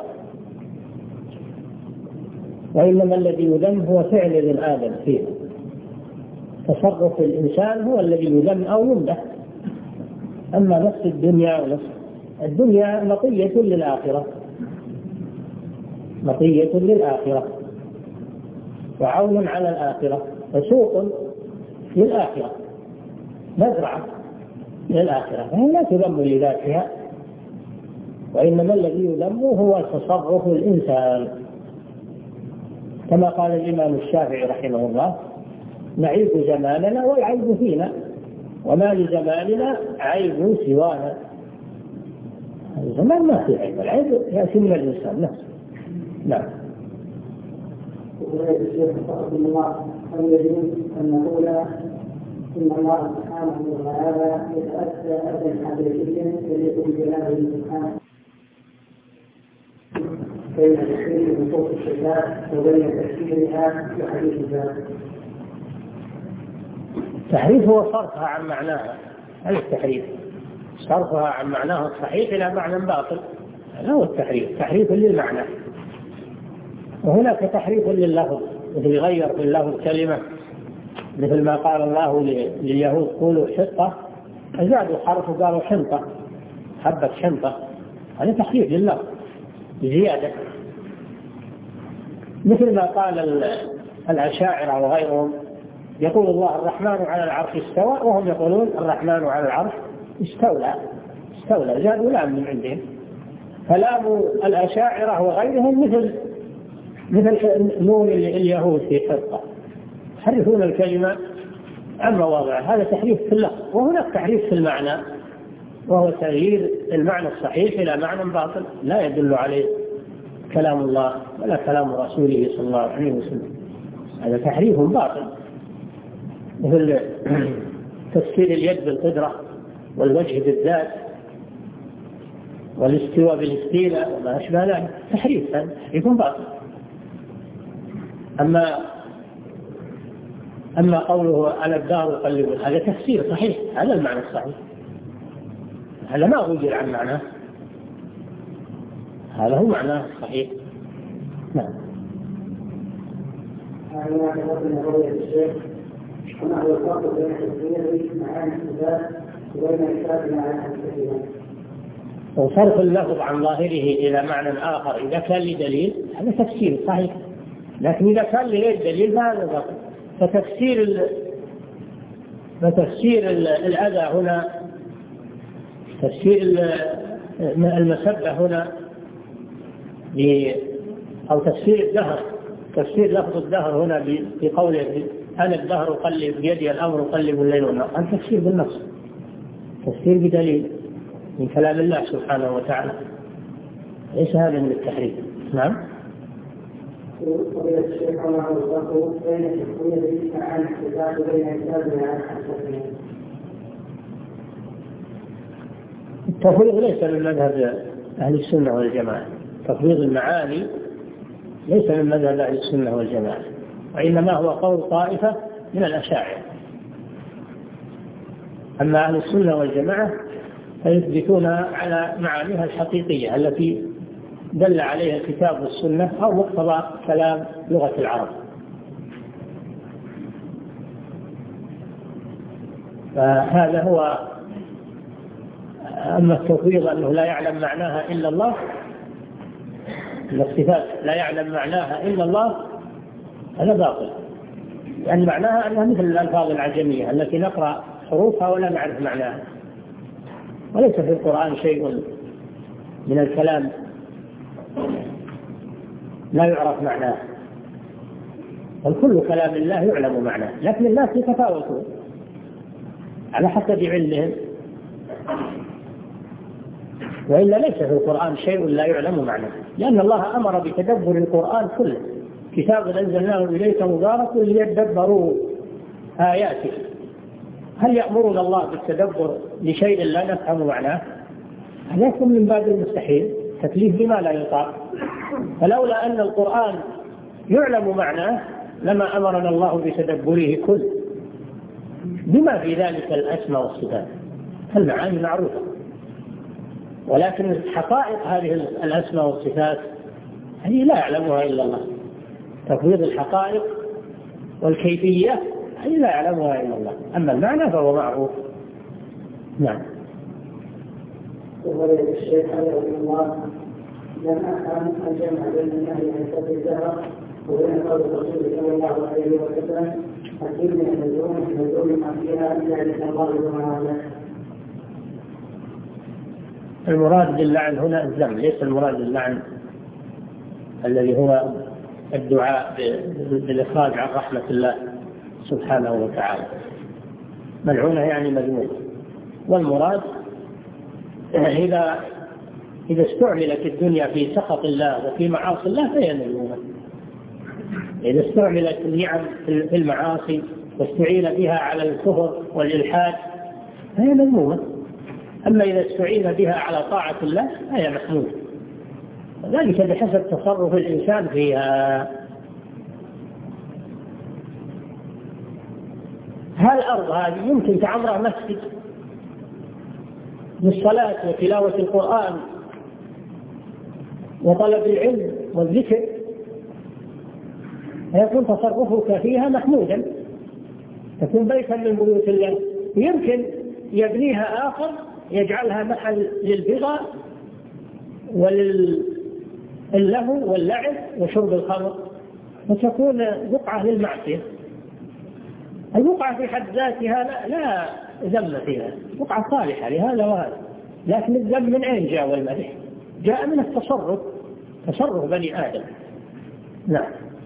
وإنما الذي يذم هو فعل ابن آدم فيه. تصرف الإنسان هو الذي يذم أو يمدح. أما نفس الدنيا ونفس الدنيا مطية للآخرة، مطية للآخرة وعون على الآخرة وسوق للآخرة، مزرعة للآخرة، فهي لا تذم لذاتها، وإنما الذي يذم هو تصرف الإنسان، كما قال الإمام الشافعي رحمه الله: نعيب زماننا والعيب فينا، وما لزماننا عيب سوانا. الزمان ما في عيب، العيب يأتي من الإنسان نفسه. نعم. أن نقول إن الله سبحانه وتعالى يتأتى أذى حقيقيا يليق بجلاله سبحانه بين تفسير نصوص الصفات وبين تفسيرها في حديث الذات. التحريف هو صرفها عن معناها، هذا التحريف، صرفها عن معناها الصحيح إلى معنى باطل، هذا هو التحريف، تحريف للمعنى. وهناك تحريف لللفظ، مثل يغير في اللفظ كلمة، مثل ما قال الله لليهود قولوا حطة، أزادوا حرف وقالوا حنطة، حبة حنطة، هذا تحريف لللفظ زيادة. مثل ما قال الأشاعرة وغيرهم، يقول الله الرحمن على العرش استوى، وهم يقولون الرحمن على العرش استولى، استولى زادوا لام من عندهم. فلام الأشاعرة وغيرهم مثل مثل نون اليهود في حطة، يحرفون الكلمة عن مواضعها، هذا تحريف في اللفظ. وهناك تحريف في المعنى، وهو تغيير المعنى الصحيح إلى معنى باطل لا يدل عليه كلام الله ولا كلام رسوله صلى الله عليه وسلم، هذا تحريف باطل. مثل تفسير اليد بالقدرة والوجه بالذات والاستواء بالاستيلاء وما أشبه ذلك تحريف، هذا يكون باطل. أما أما قوله على الدار يقلب هذا تفسير صحيح، هذا المعنى الصحيح، هذا ما غير عن معناه، هذا هو معناه صحيح. نعم. هذا يقول قول الشيخ وما هو الفرق بين التفسير معاني الصفات وبين الإشارة على الصفات؟ وصرف اللفظ عن ظاهره إلى معنى آخر إذا كان لدليل هذا تفسير صحيح، لكن إذا كان لغير دليل فهذا باطل. فتفسير ال... فتفسير الأذى هنا، تفسير المسبة هنا ب... أو تفسير الدهر، تفسير لفظ الدهر هنا بقوله أنا الدهر أقلب بيدي الأمر أقلب الليل والنهار، هذا تفسير بالنص، تفسير بدليل من كلام الله سبحانه وتعالى، ليس هذا من التحريف. نعم. قضية الشيخ الله الفرق بين التفسير عن الصفات وبين الإشارة على الصفات. التفويض ليس من مذهب أهل السنة والجماعة، تفويض المعاني ليس من مذهب أهل السنة والجماعة، وإنما هو قول طائفة من الأشاعرة. أما أهل السنة والجماعة فيثبتون على معانيها الحقيقية التي دل عليها الكتاب والسنة أو مقتضى كلام لغة العرب. فهذا هو. أما التفويض أنه لا يعلم معناها إلا الله، الصفات لا يعلم معناها إلا الله، هذا باطل، لأن يعني معناها أنها مثل الألفاظ العجمية التي نقرأ حروفها ولا نعرف معناها، وليس في القرآن شيء من الكلام لا يعرف معناه، بل كل كلام الله يعلم معناه، لكن الناس يتفاوتون على حسب علمهم، وإلا ليس في القرآن شيء لا يعلم معناه، لأن الله أمر بتدبر القرآن كله، كتاب أنزلناه إليك مبارك ليدبروا آياته. هل يأمرنا الله بالتدبر لشيء لا نفهم معناه؟ هذا يكون من باب المستحيل، تكليف بما لا يطاق. فلولا أن القرآن يعلم معناه لما أمرنا الله بتدبره كله، بما في ذلك الأسماء والصفات، المعاني معروفة، ولكن حقائق هذه الأسماء والصفات هذه لا يعلمها إلا الله. تفويض الحقائق والكيفية هذه لا يعلمها إلا الله، أما المعنى فهو معروف. نعم. وقال الشيخ رحمه الله لم أفهم الجمع بين النهي عن سب الدهر وبين قول الرسول صلى الله عليه وسلم الدنيا ملعونة ملعون ما فيها إلا لك الله وما. المراد باللعن هنا الذم، ليس المراد باللعن الذي هو الدعاء بالإخراج عن رحمة الله سبحانه وتعالى. ملعونة يعني مذمومة، والمراد إذا إذا استعملت الدنيا في سخط الله وفي معاصي الله فهي مذمومة. إذا استعملت النعم في المعاصي واستعين بها على الكفر والإلحاد فهي مذمومة، أما إذا استعين بها على طاعة الله فهي محمودة، وذلك بحسب تصرف الإنسان فيها. هالأرض هذه يمكن تعمرها مسجد للصلاة وتلاوة القرآن وطلب العلم والذكر، فيكون تصرفك فيها محمودا، تكون بيتا من بيوت الله. يمكن يبنيها آخر يجعلها محل للبغى وللهو واللعب وشرب الخمر، وتكون بقعة للمعصية. البقعة في حد ذاتها لا, لا ذم فيها، بقعة صالحة لهذا وهذا، لكن الذم من أين جاء والمدح؟ جاء من التصرف، تصرف بني آدم. نعم.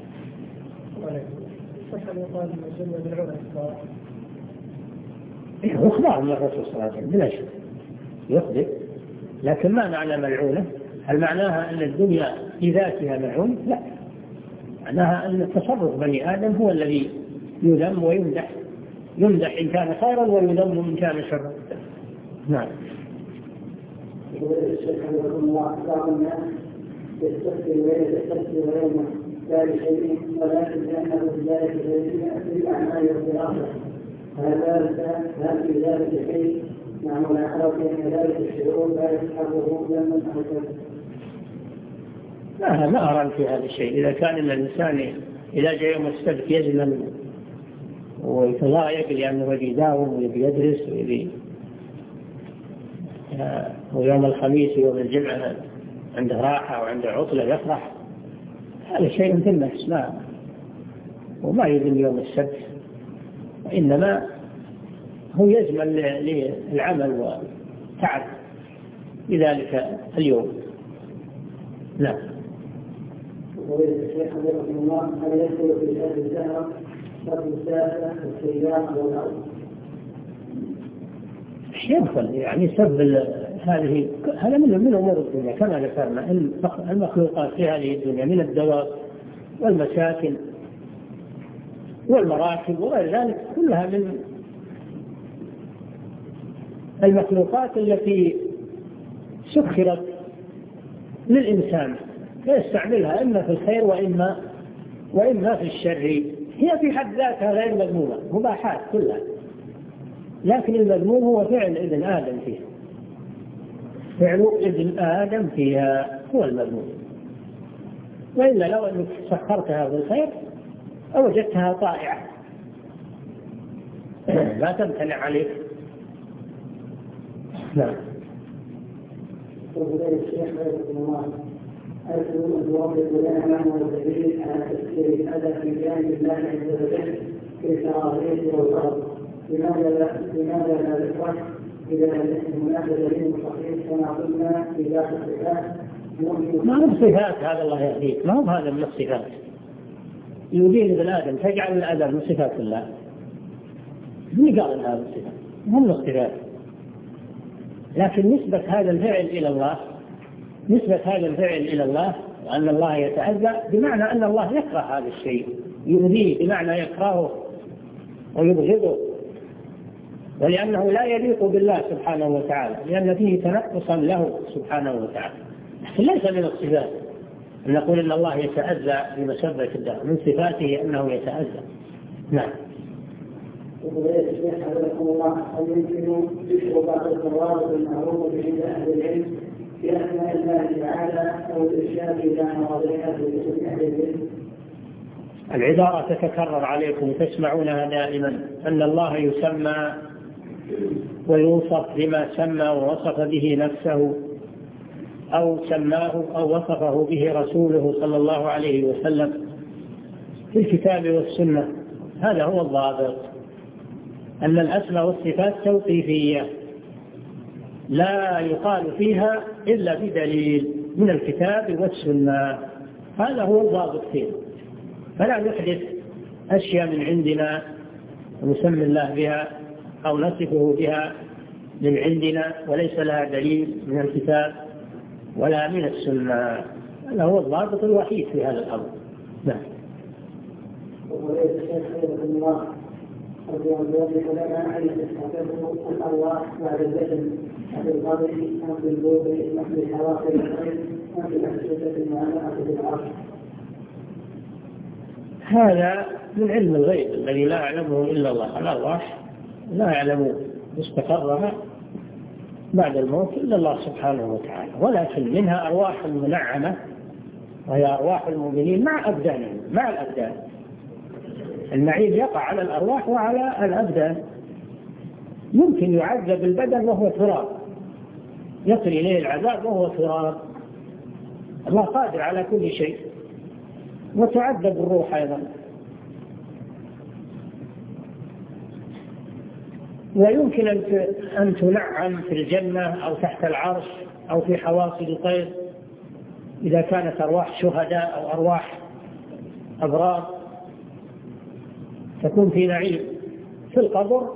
إيه أخبار من الرسول صلى الله عليه وسلم بلا شك يخبر، لكن ما معنى ملعونة؟ هل معناها أن الدنيا في ذاتها ملعون؟ لا، معناها أن تصرف بني آدم هو الذي يذم ويمدح، يمدح إن كان خيرا ويذم إن كان شرا. نعم. يقول الشيخ حفظه الله بعض الناس يستفتي ويستفتي ويومه لا لشيء ولكن لأنه ذلك في الأعمال والدراسة، هل في ذلك شيء مع ملاحظة أن ذلك الشعور لا يسحبه لما أخذ؟ لا لا أرى في هذا الشيء. إذا كان الإنسان إذا جاء يوم السبت يزمن ويتضايق لأنه يبي يداوم ويبي يدرس ويبي، ويوم الخميس ويوم الجمعة عنده راحة وعنده عطلة يفرح، هذا شيء في النفس لا، وما يزم يوم السبت، وإنما هو يزمن للعمل وتعب لذلك اليوم. نعم. الشيخ رحمه الله هل يدخل في هذه الزهرة رب الساعة والسيارة والأرض؟ يدخل يعني سب هذه، هذا من من أمور الدنيا كما ذكرنا، المخلوقات في هذه الدنيا من الدواب والمساكن والمراكب وغير ذلك كلها من المخلوقات التي سخرت للإنسان فيستعملها إما في الخير وإما وإما في الشر. هي في حد ذاتها غير مذمومة، مباحات كلها، لكن المذموم هو فعل ابن آدم فيها، فعل ابن آدم فيها هو المذموم، وإلا لو أنك سخرتها بالخير أوجدتها طائعة لا تمتنع عليك. نعم. الشيخ رحمه الله أرسل الواقع لنا نحن والدليل على تفسير الأذى في جانب الله عز وجل في الكراهية والغرض، لماذا لا لماذا لا نفرح إذا هناك دليل صحيح كما قلنا في ذات الصفات؟ ما هو صفات هذا الله يهديك، ما هو هذا من الصفات يدين ابن آدم تجعل الأذى من صفات الله، من قال هذا الصفات هم من الصفات، لكن نسبة هذا الفعل إلى الله، نسبة هذا الفعل إلى الله وأن الله يتأذى بمعنى أن الله يكره هذا الشيء، يؤذيه بمعنى يكرهه ويبغضه، ولأنه لا يليق بالله سبحانه وتعالى، لأن فيه تنقصا له سبحانه وتعالى، ليس من الصفات أن نقول إن الله يتأذى بمسبة الله، من صفاته أنه يتأذى. نعم. يقول الشيخ حفظه الله هل يمكن ذكر بعض الضوابط المعروفة عند أهل العلم في أسماء الله تعالى أو الإرشاد إلى مواضيعها في أهل العلم؟ العبارة تتكرر عليكم تسمعونها دائما، أن الله يسمى ويوصف بما سمى ووصف به نفسه أو سماه أو وصفه به رسوله صلى الله عليه وسلم في الكتاب والسنة. هذا هو الضابط، أن الأسماء والصفات توقيفية لا يقال فيها إلا بدليل من الكتاب والسنة، هذا هو الضابط فيه، فلا نحدث أشياء من عندنا ونسمي الله بها أو نصفه بها من عندنا وليس لها دليل من الكتاب ولا من السنة، هذا هو الضابط الوحيد في هذا الأمر. نعم. أرجو أن يوضح لنا أين تستقر الأرواح بعد البدن، في القبر أم في البوء أم في الحواصل الخير أم في الأحساسة المعلقة بالعرش؟ هذا من علم الغيب الذي لا يعلمه إلا الله، الأرواح لا يعلم مستقرها بعد الموت إلا الله سبحانه وتعالى، ولكن منها أرواح منعمة وهي أرواح المؤمنين مع أبدانهم، مع الأبدان. النعيم يقع على الأرواح وعلى الأبدان، يمكن يعذب البدن وهو تراب، يصل إليه العذاب وهو تراب، الله قادر على كل شيء، وتعذب الروح أيضا. ويمكن أن تنعم في الجنة أو تحت العرش أو في حواصل الطير إذا كانت أرواح شهداء أو أرواح أبرار، تكون في نعيم في القبر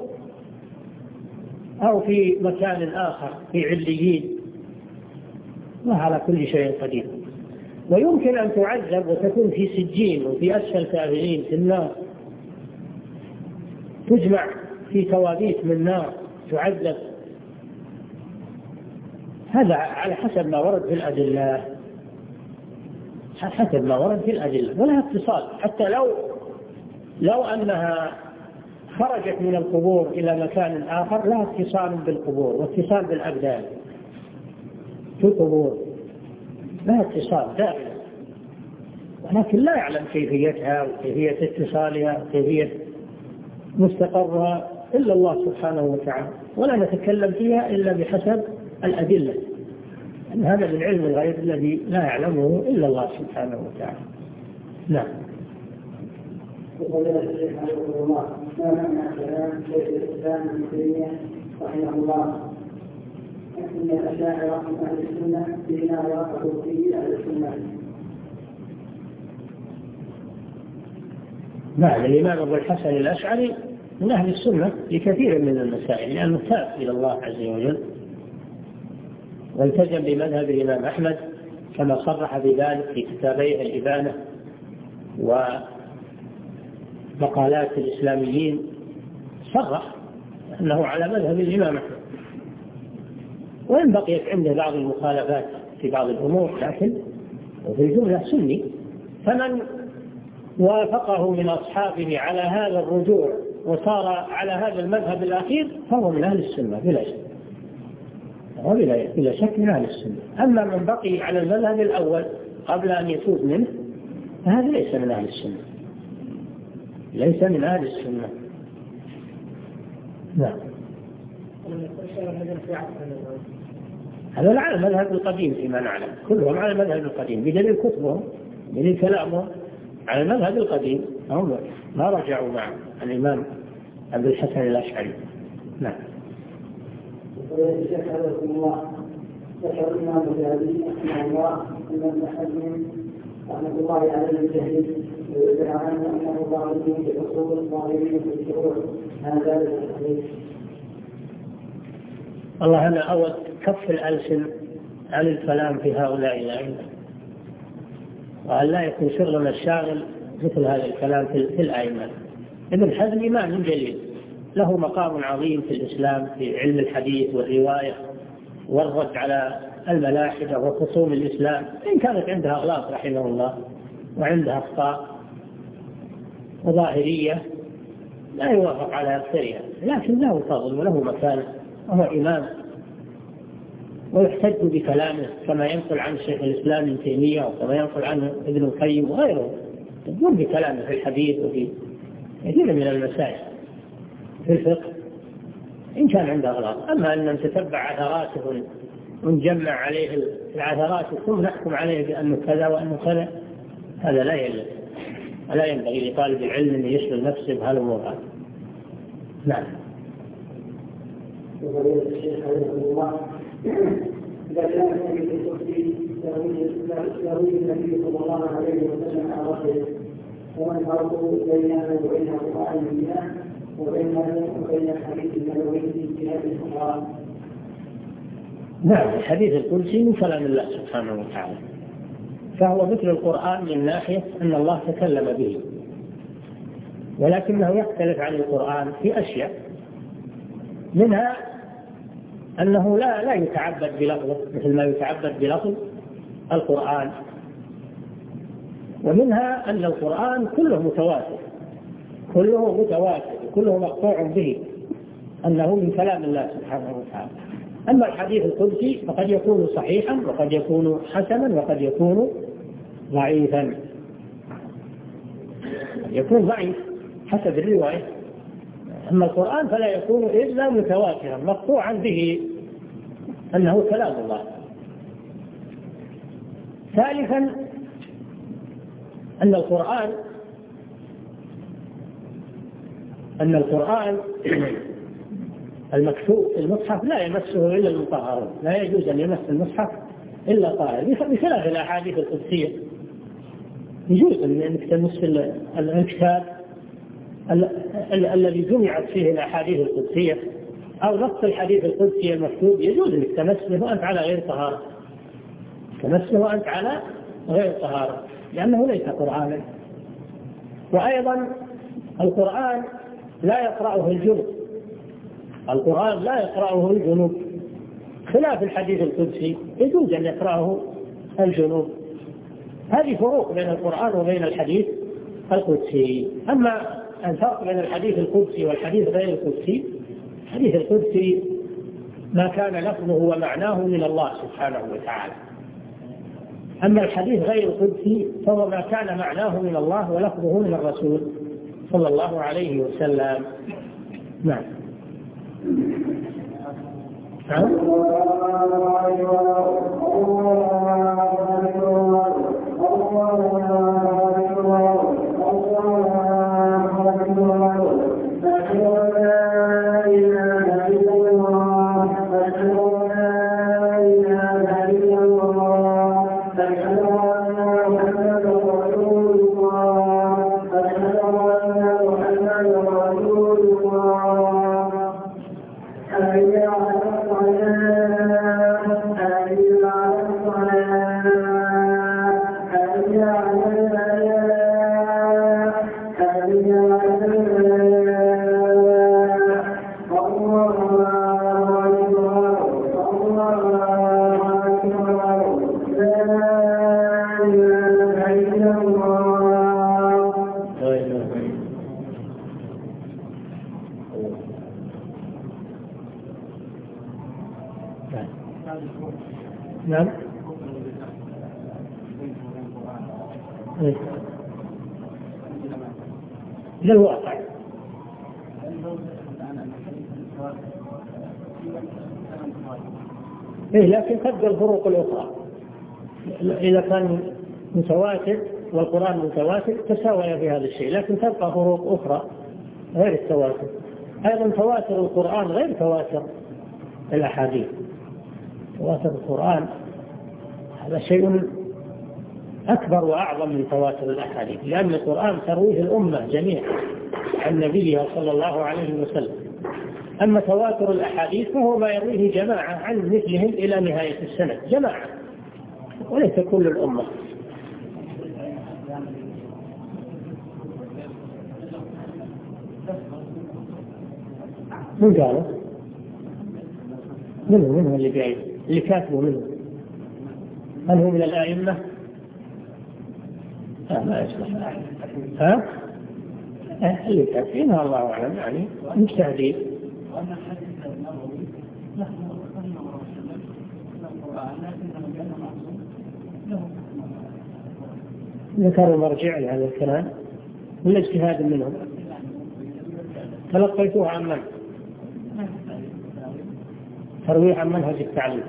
أو في مكان آخر في عليين، وعلى كل شيء قدير. ويمكن أن تعذب وتكون في سجين وفي أسفل سافلين في النار، تجمع في توابيت من نار تعذب، هذا على حسب ما ورد في الأدلة، حسب ما ورد في الأدلة، ولا اتصال. حتى لو لو أنها خرجت من القبور إلى مكان آخر لا اتصال بالقبور واتصال بالأبدان في القبور، لا اتصال دائما، ولكن لا يعلم كيفيتها وكيفية اتصالها وكيفية مستقرها إلا الله سبحانه وتعالى، ولا نتكلم فيها إلا بحسب الأدلة، أن هذا من علم الغيب الذي لا يعلمه إلا الله سبحانه وتعالى. نعم. وقال الشيخ رحمه الله ما معنى كلام شيخ الإسلام ابن تيمية رحمه الله أن الأشاعرة من أهل السنة فيما وافقوا فيه أهل السنة؟ نعم، الإمام أبو الحسن الأشعري من أهل السنة في كثير من المسائل، لأنه تاب إلى الله عز وجل والتزم بمذهب الإمام أحمد كما صرح بذلك في كتابيه الإبانة ومقالات الإسلاميين، صرح أنه على مذهب الإمام أحمد، وإن بقيت عنده بعض المخالفات في بعض الأمور لكن في الجملة سني. فمن وافقه من أصحابه على هذا الرجوع وصار على هذا المذهب الأخير فهو من أهل السنة بلا شك، بلا شك من أهل السنة. أما من بقي على المذهب الأول قبل أن يتوب منه فهذا ليس من أهل السنة، ليس من أهل السنة. نعم. هذا على المذهب القديم فيما نعلم، كلهم على المذهب القديم بدليل كتبهم بدليل كلامهم على المذهب القديم، هم ما رجعوا مع الإمام أبو الحسن الأشعري. نعم. الشيخ حفظه الله ذكر الإمام الذهبي رحمه الله أن ابن حزم رحمة الله عليه الجهل ويدعى عنه أنه ظاهرين في الأصول ظاهرين في الشروع، هذا الحديث. والله أنا أود كف الألسن عن الكلام في هؤلاء الأئمة، وأن لا يكون شغلنا الشاغل مثل هذا الكلام في الأئمة. ابن حزم إمام جليل له مقام عظيم في الإسلام في علم الحديث والرواية والرد على الملاحدة وخصوم الإسلام، إن كانت عندها أغلاط رحمه الله وعندها أخطاء وظاهرية لا يوافق على أكثرها، لكن له فضل وله مكانة وهو إمام ويحتج بكلامه كما ينقل عن شيخ الإسلام ابن تيمية وكما ينقل عنه ابن القيم وغيره، يقول بكلامه في الحديث وفي كثير من المسائل في الفقه إن كان عنده أغلاط. أما أن نتتبع عثراته ونجمع عليه العثرات ثم نحكم عليه بأنه كذا وأنه كذا، هذا لا يلزم، لا ينبغي لطالب العلم أن يشغل نفسه بهالأمور. نعم. وفضيلة الشيخ حفظه الله إذا كان النبي في الكرسي يروي النبي صلى الله عليه وسلم على رأسه، وما الفرق بينه وبين القرآن الإيمان وبينه وبين الحديث النبوي في جهاد القرآن؟ نعم، الحديث القدسي من كلام الله سبحانه وتعالى، فهو مثل القرآن من ناحية أن الله تكلم به، ولكنه يختلف عن القرآن في أشياء، منها أنه لا لا يتعبد بلفظه مثل ما يتعبد بلفظ القرآن، ومنها أن القرآن كله متواتر كله متواتر كله مقطوع به أنه من كلام الله سبحانه وتعالى. أما الحديث القدسي فقد يكون صحيحا وقد يكون حسنا وقد يكون ضعيفا، يكون ضعيف حسب الرواية. أما القرآن فلا يكون إلا متواترا مقطوعا به أنه كلام الله. ثالثا أن القرآن أن القرآن المكتوب في المصحف لا يمسه إلا المطهرون، لا يجوز أن يمس المصحف إلا طاهر، بخلاف الأحاديث القدسية يجوز أنك تمس الكتاب الذي جمعت فيه الأحاديث القدسية أو نص الحديث القدسي المكتوب، يجوز أنك تمسه وأنت على غير طهارة، تمسه وأنت على غير طهارة لأنه ليس قرآنا. وأيضا القرآن لا يقرأه الجنب القرآن لا يقرأه الجنوب، خلاف الحديث القدسي يجوز أن يقرأه الجنوب. هذه فروق بين القرآن وبين الحديث القدسي. أما الفرق بين الحديث القدسي والحديث غير القدسي، الحديث القدسي ما كان لفظه ومعناه من الله سبحانه وتعالى، أما الحديث غير القدسي فهو ما كان معناه من الله ولفظه من الرسول صلى الله عليه وسلم. نعم. نعم. للواقع إيه، لكن تبقى الفروق الأخرى. إذا كان متواتر والقرآن متواتر تساوي في هذا الشيء، لكن تبقى فروق أخرى غير التواتر. أيضا تواتر القرآن غير تواتر الأحاديث. تواتر القرآن هذا شيء أكبر وأعظم من تواتر الأحاديث، لأن القرآن ترويه الأمة جميعا عن نبيها صلى الله عليه وسلم. أما تواتر الأحاديث فهو ما يرويه جماعة عن مثلهم إلى نهاية السنة، جماعة وليس كل الأمة. من قاله؟ منه منه اللي بعيد اللي كاتبه منه؟ هل هو من الآئمة؟ لا ما يصلح. ها؟ أه اللي كاتبينها الله أعلم، يعني مجتهدين. ذكروا مرجع لهذا الكلام ولا اجتهاد منهم؟ تلقيتوه عن من؟ ترويح عن منهج التعليم.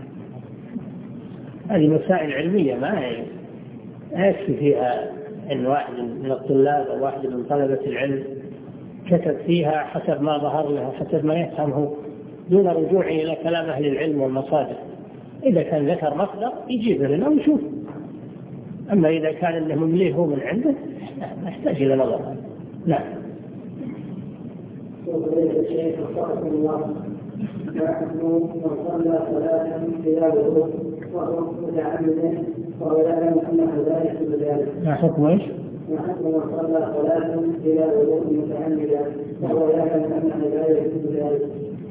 هذه مسائل علمية ما هي يكفي فيها أن واحد من الطلاب أو واحد من طلبة العلم كتب فيها حسب ما ظهر له حسب ما يفهمه دون رجوع إلى كلام أهل العلم والمصادر. إذا كان ذكر مصدر يجيب لنا ونشوف، أما إذا كان أنه ممليه هو من عنده نحتاج إلى نظر. نعم. ما حكم من صلى صلاة بلا وضوء وهو متعمد وهو يعلم أنه لا يحصل ذلك؟ ما حكم ايش؟ ما حكم من صلى صلاة بلا وضوء متعمدا وهو يعلم أنه لا يحصل ذلك؟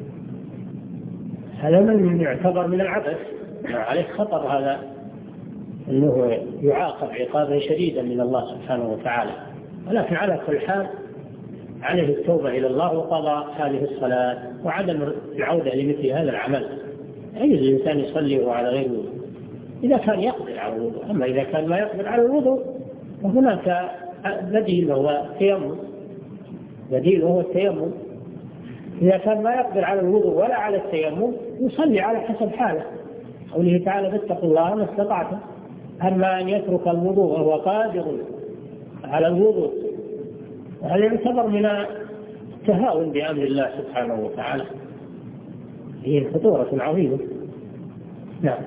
هذا من يعتبر من العبث، عليه خطر هذا، أنه يعاقب عقابا شديدا من الله سبحانه وتعالى. ولكن على كل حال عليه التوبة إلى الله وقضاء هذه الصلاة وعدم العودة لمثل هذا العمل. يجوز الإنسان يصلي وعلى غير وضوء إذا كان يقدر على الوضوء، أما إذا كان ما يقدر على الوضوء فهناك بديل وهو التيمم، بديل وهو التيمم. إذا كان ما يقدر على الوضوء ولا على التيمم يصلي على حسب حاله، قوله تعالى فاتقوا الله ما استطعتم. أما أن يترك الوضوء وهو قادر على الوضوء هذا يعتبر من التهاون بأمر الله سبحانه وتعالى، هي خطورة عظيمة. نعم.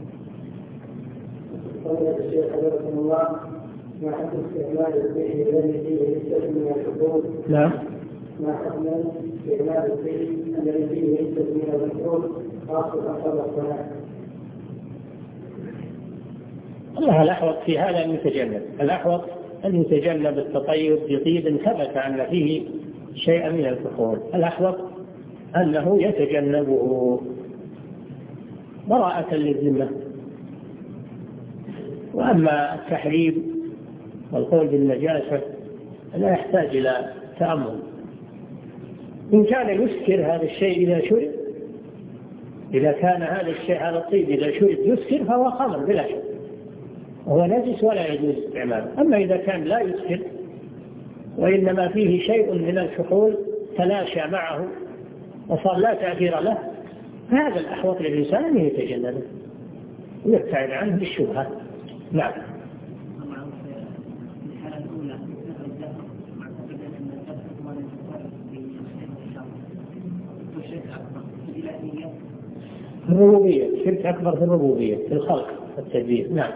قال الشيخ حفظكم الله ما حكم استعمال الفعل الذي فيه نسبة من الحقوق؟ نعم. ما حكم استعمال الفعل الذي فيه نسبة من الحقوق خاصة قبل الصلاة؟ الله الأحوط في هذا أن يتجنب، الأحوط أن يتجنب التطيب بطيب ثبت أن فيه شيئا من الكحول. الأحوط أنه يتجنبه براءة للذمة. وأما التحريم والقول بالنجاسة لا يحتاج إلى تأمل. إن كان يسكر هذا الشيء إذا شرب، إذا كان هذا الشيء هذا الطيب إذا شرب يسكر فهو خمر بلا شك، وهو نجس ولا يجوز استعماله. أما إذا كان لا يسكر وإنما فيه شيء من الكحول تلاشى معه وصار لا تأثير له، فهذا الأحوط للإنسان أن يتجنبه ويبتعد عنه بالشبهة. نعم. الربوبية، شرك أكبر في الربوبية، في الخلق والتدبير. نعم.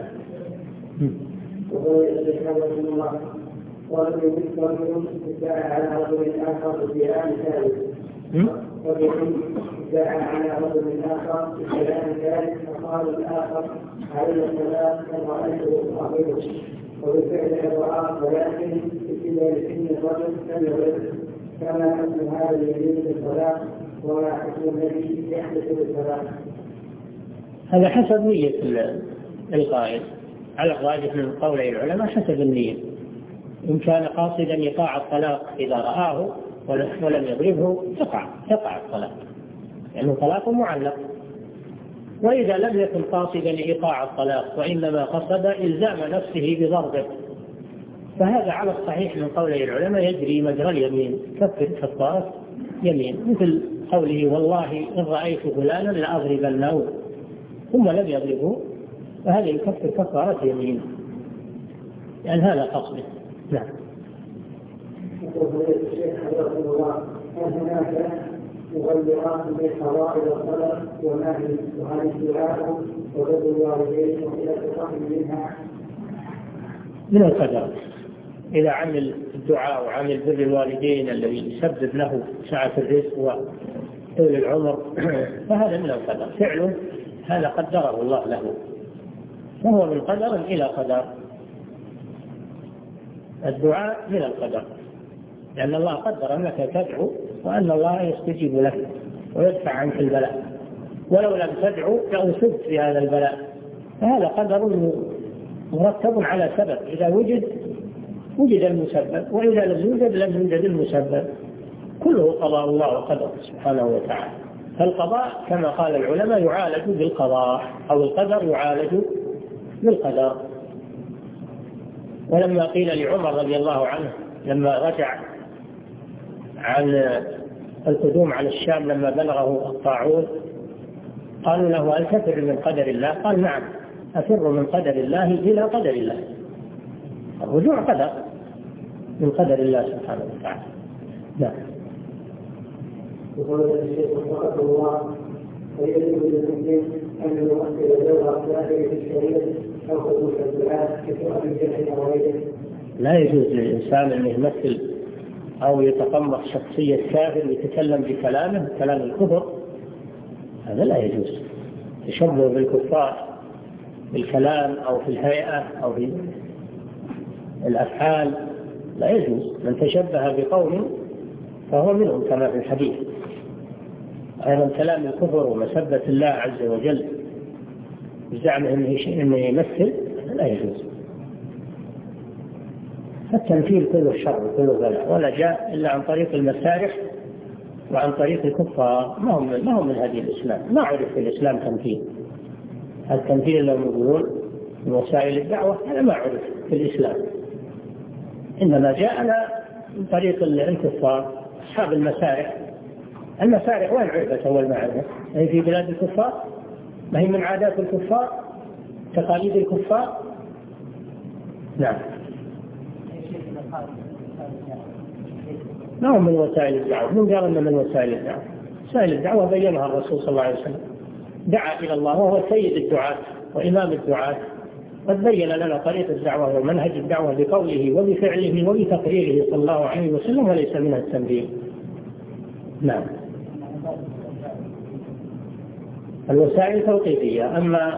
ورجل ادعى على رجل آخر بكلام ثالث ورجل ادعى على رجل آخر بكلام ثالث فقال الآخر علي الصلاة كما رأيته أخبره وبالفعل الرعاة، ولكن إلا لسن الرجل لم يغير. كما حكم هذا اليمين بالصلاة وما حكم الذي يحدث بالصلاة؟ هذا حسب نية القائل، على الراجح من قولي العلماء حسب النية. إن كان قاصدا إيقاع الطلاق إذا رآه ولم يضربه تقع تقع الطلاق، لأنه يعني طلاق معلق. وإذا لم يكن قاصدا إيقاع الطلاق وإنما قصد إلزام نفسه بضربه، فهذا على الصحيح من قولي العلماء يجري مجرى اليمين، كفر كفارة يمين، مثل قوله والله إن رأيت فلانا لأضربنه ثم لم يضربه، فهذا يكفر كفارة يمين، يعني هذا قصده. نعم. هل هناك مغيرات من فرائض الصلاة ونهي عن الدعاء وبر الوالدين وخلاف الرحم منها؟ من القدر، إذا عمل الدعاء وعمل بر الوالدين الذي يسبب له سعة الرزق وطول العمر فهذا من القدر، فعله هذا قدره الله له، وهو من قدر إلى قدر. الدعاء من القدر، لأن الله قدر أنك تدعو وأن الله يستجيب لك ويدفع عنك البلاء، ولو لم تدعو لأصبت في هذا البلاء، فهذا قدر مرتب على سبب، إذا وجد وجد المسبب، وإذا لم يوجد لم يوجد المسبب، كله قضاء الله وقدره سبحانه وتعالى. فالقضاء كما قال العلماء يعالج بالقضاء، أو القدر يعالج بالقدر. ولما قيل لعمر رضي الله عنه لما رجع عن القدوم على الشام لما بلغه الطاعون قالوا له هل تفر من قدر الله؟ قال نعم أفر من قدر الله إلى قدر الله. الرجوع قدر من قدر الله سبحانه وتعالى. نعم. يقول الشيخ رحمه الله ويجب للمسلم أن يمثل دورة داخل في الشريعة أو خصوص الدعاء كسؤال الجهل وغيره؟ لا يجوز للإنسان أن يمثل أو يتقمص شخصية كافر يتكلم بكلامه كلام الكفر، هذا لا يجوز. تشبه بالكفار بالكلام أو في الهيئة أو في الأفعال لا يجوز. من تشبه بقوم فهو منهم كما في الحديث. أيضا كلام الكفر ومسبة الله عز وجل بزعمه أنه يمثل لا يجوز. التمثيل كله شر وكله بلاء، ولا جاء إلا عن طريق المسارح وعن طريق الكفار، ما هم ما هم من هذه الإسلام، ما عرف في الإسلام تمثيل. التمثيل اللي يقولون من وسائل الدعوة هذا ما عرف في الإسلام، إنما جاءنا من طريق الكفار أصحاب المسارح. المسارح وين عرفت أول ما عرفت؟ هي في بلاد الكفار، ما هي من عادات الكفار تقاليد الكفار. نعم. ما هو من وسائل الدعوة، من قال من وسائل الدعوة؟ وسائل الدعوة بينها الرسول صلى الله عليه وسلم، دعا إلى الله وهو سيد الدعاة وإمام الدعاة، قد بين لنا طريق الدعوة ومنهج الدعوة بقوله وبفعله وبتقريره صلى الله عليه وسلم، وليس منها التنبيه. نعم. الوسائل توقيفية، أما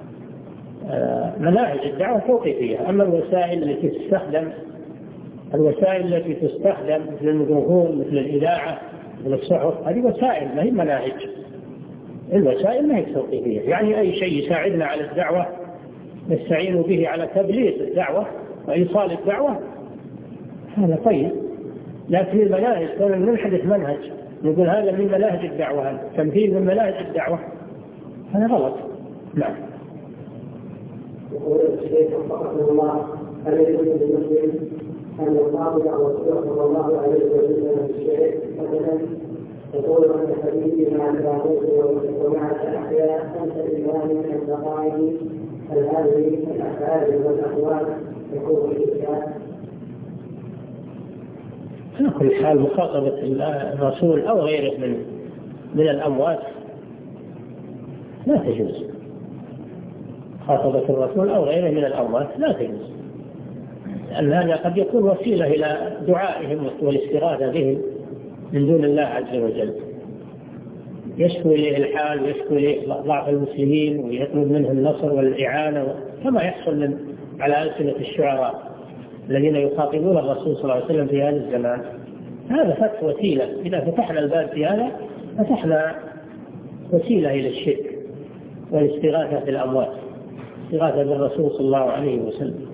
مناهج الدعوة توقيفية. أما الوسائل التي تستخدم الوسائل التي تستخدم مثل الميكروفون مثل الإذاعة من الصحف، هذه وسائل ما هي مناهج. الوسائل ما هي توقيفية، يعني أي شيء يساعدنا على الدعوة نستعين به على تبليغ الدعوة وإيصال الدعوة، هذا طيب. لكن المناهج كنا نحدث منهج نقول هذا من مناهج الدعوة، هذا تمثيل من مناهج الدعوة، هذا غلط. نعم. يقول الشيخ وفقه الله: هل يجوز للمسلم أن يخاطب الرسول صلى الله عليه وسلم بالشيء مثلا يقول عن الحديث مع الباقوس ومع الأحياء أنت إمام من الدقائق هل هذه الأفعال والأقوال يكون في الإسلام؟ على كل حال مخاطبة الرسول أو غيره من من الأموات لا تجوز. مخاطبة الرسول أو غيره من الأموات لا تجوز، لأن هذا قد يكون وسيلة إلى دعائهم والاستغاثة بهم من دون الله عز وجل، يشكو إليه الحال ويشكو إليه ضعف المسلمين ويطلب منه النصر والإعانة كما يحصل من على ألسنة الشعراء الذين يخاطبون الرسول صلى الله عليه وسلم في هذا الزمان. هذا فتح وسيلة، إذا فتحنا الباب في هذا فتحنا وسيلة إلى الشرك والاستغاثة بالأموات، استغاثة بالرسول صلى الله عليه وسلم،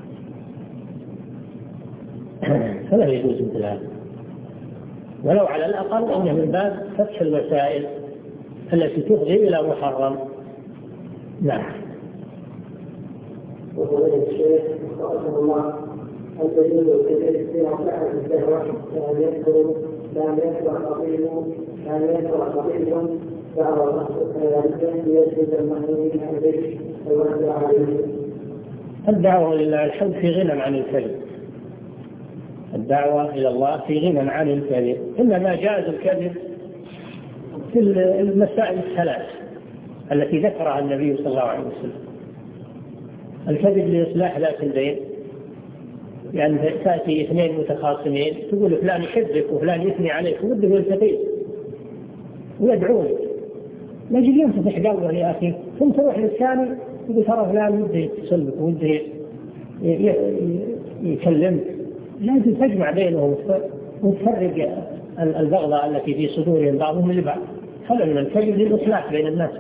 فلا يجوز مثل هذا، ولو على الأقل أنه من باب فتح الوسائل التي تفضي إلى محرم. نعم. وقال الشيخ رحمه الله: الدليل في رفعة الدهوة كان يذكر كان يذكر خطيب كان يذكر خطيب بعض الرسول يجلد المحرومين عن ذلك ويوزع عليهم. الدعوة إلى الحمد في غنى عن الكذب، الدعوة إلى الله في غنى عن الكذب، إنما جاز الكذب في المسائل الثلاث التي ذكرها النبي صلى الله عليه وسلم. الكذب لإصلاح ذات البين، يعني تأتي اثنين متخاصمين تقول فلان يحبك وفلان يثني عليك وده يلتقي ويدعونك، نجي ينفتح قلبه يا أخي، ثم تروح للثاني تقول ترى فلان وده يتصل بك وده يكلمك، لازم تجمع بينهم وتفرق البغضة التي في صدورهم بعضهم لبعض. هذا من الكذب للإصلاح بين الناس.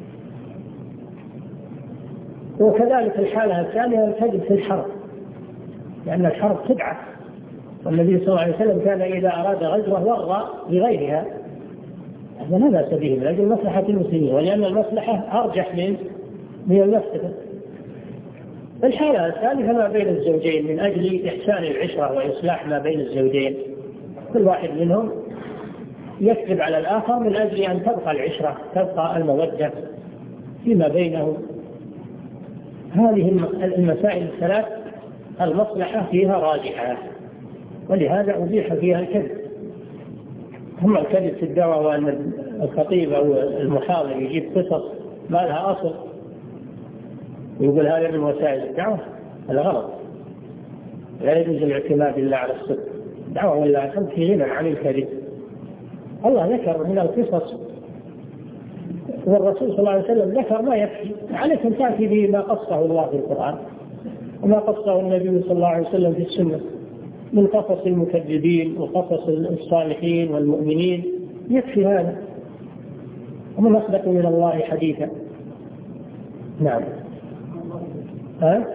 وكذلك الحالة الثانية الكذب في الحرب، لأن الحرب تبعث، والنبي صلى الله عليه وسلم كان إذا أراد غزوة وغى بغيرها، هذا لا بأس به من أجل مصلحة المسلمين، ولأن المصلحة أرجح من من المفسدة. الحالة الثالثة ما بين الزوجين من أجل إحسان العشرة وإصلاح ما بين الزوجين، كل واحد منهم يكذب على الآخر من أجل أن تبقى العشرة، تبقى المودة فيما بينهم. هذه المسائل الثلاث المصلحة فيها راجحة، ولهذا أبيح فيها الكذب. أما الكذب في الدعوة وأن الخطيب أو المحاضر يجيب قصص ما لها أصل ويقول هذا من وسائل الدعوة، هذا غلط، لا يجوز الاعتماد إلا على الصدق. الدعوة ولا أخذ في غنى عن الكذب. الله ذكر من القصص والرسول صلى الله عليه وسلم ذكر ما يكفي، عليك أن تأتي بما قصه الله في القرآن وما قصه النبي صلى الله عليه وسلم في السنة من قصص المكذبين وقصص الصالحين والمؤمنين، يكفي هذا، ومن أصدق من الله حديثا. نعم. ها؟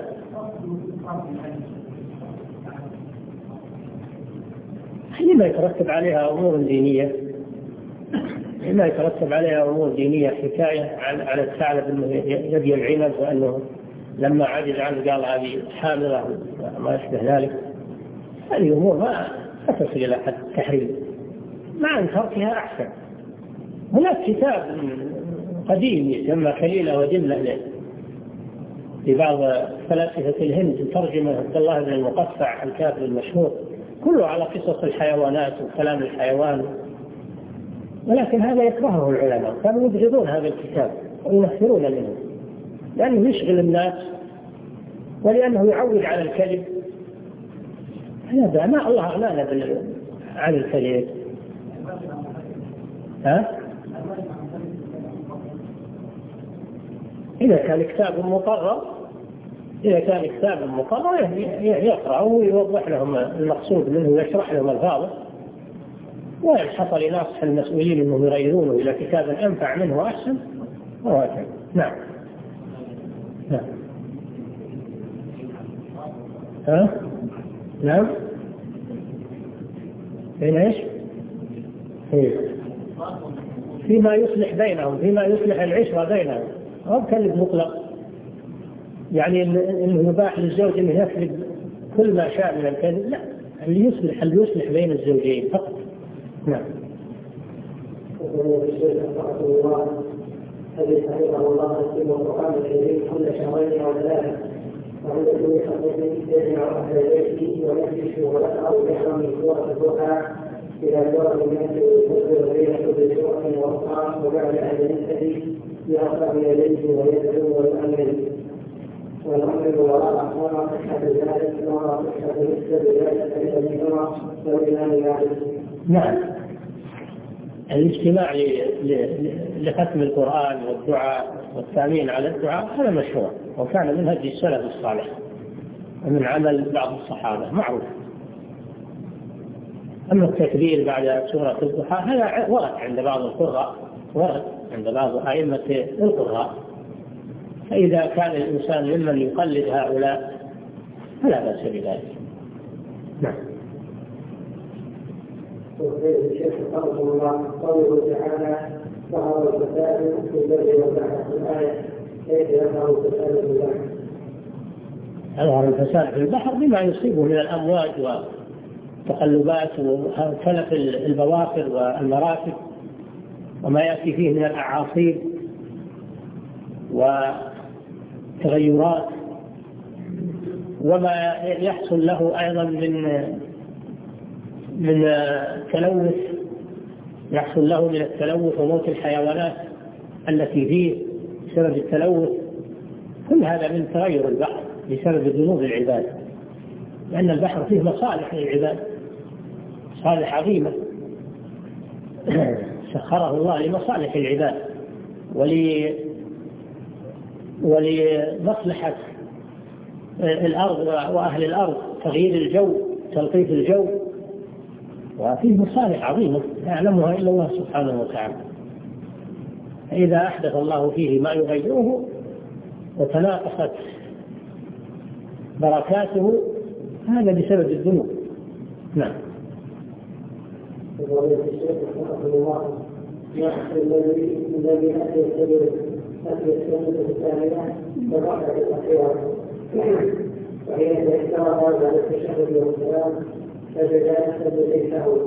لما يترتب عليها أمور دينية، لما يترتب عليها أمور دينية، حكاية على الثعلب أنه يبي العنب وأنه لما عجز عنه قال هذه حاملة ما يشبه ذلك، هذه أمور ما تصل إلى حد التحريم، مع أن تركها أحسن. هناك كتاب قديم يسمى خليلة ودملة لبعض فلاسفة الهند، ترجمة عبد الله بن المقفع الكاتب المشهور، كله على قصص الحيوانات وكلام الحيوان، ولكن هذا يكرهه العلماء، كانوا يبغضون هذا الكتاب وينفرون منه لأنه يشغل الناس ولأنه يعود على الكذب. هذا ما الله أغنانا عن الكذب. ها؟ إذا كان كتاب مقرر إذا كان كتاب مقرر يقرأ ويوضح لهم المقصود منه ويشرح لهم الفاظه، وإن حصل ينصح المسؤولين أنهم يغيرونه إلى كتاب أنفع منه وأحسن هو أكثر. نعم. نعم. ها؟ نعم. بين إيش؟ إيه. فيما يصلح بينهم، فيما يصلح العشرة بينهم، أو كلب مطلق، يعني إنه يباح للزوج إنه يكذب كل ما شاء من الكذب، لا، اللي يصلح اللي يصلح بين الزوجين فقط. نعم. الذي حفظه الله يتم القرآن الكريم كل شهرين أو ثلاثة، وعند كل خطيب يجمع أهل بيته ويجلس ويقرأ بحر من سورة الضحى إلى سورة الناس يفسر بين كل سورة وأخرى، وبعد أن ينتهي يرفع يديه ويدعو ويؤمن ويؤمن وراء أحوال صحة ذلك وراء صحة مثل ذلك الذي عمر والإمام مالك. نعم. الاجتماع لختم القرآن والدعاء والتأمين على الدعاء هذا مشروع، وكان من هدي السلف الصالح ومن عمل بعض الصحابة معروف. أما التكبير بعد سورة الضحى هذا ورد عند بعض القراء، ورد عند بعض أئمة القراء، فإذا كان الإنسان ممن يقلد هؤلاء فلا بأس بذلك. نعم. الشيخ رحمه الله قوله تعالى ظهر الفساد في البر والبحر في الآية كيف يظهر الفساد في البحر؟ يظهر الفساد في البحر بما يصيبه من الأمواج وتقلبات وتلف البواخر والمراكب وما يأتي فيه من الأعاصير وتغيرات، وما يحصل له أيضا من من تلوث، يحصل له من التلوث وموت الحيوانات التي فيه بسبب التلوث. كل هذا من تغير البحر بسبب ذنوب العباد، لأن البحر فيه مصالح للعباد، مصالح عظيمة سخره الله لمصالح العباد ولي ولمصلحة الأرض وأهل الأرض، تغيير الجو، تلطيف الجو، وفيه مصالح عظيمة لا يعلمها إلا الله سبحانه وتعالى. فإذا أحدث الله فيه ما يغيره وتناقصت بركاته هذا بسبب الذنوب. نعم. الذي أتى السبيل أتى السنة الثانية وضعت الأخيرة وهي تذكر بعد التشهد والسلام فجد سجدته.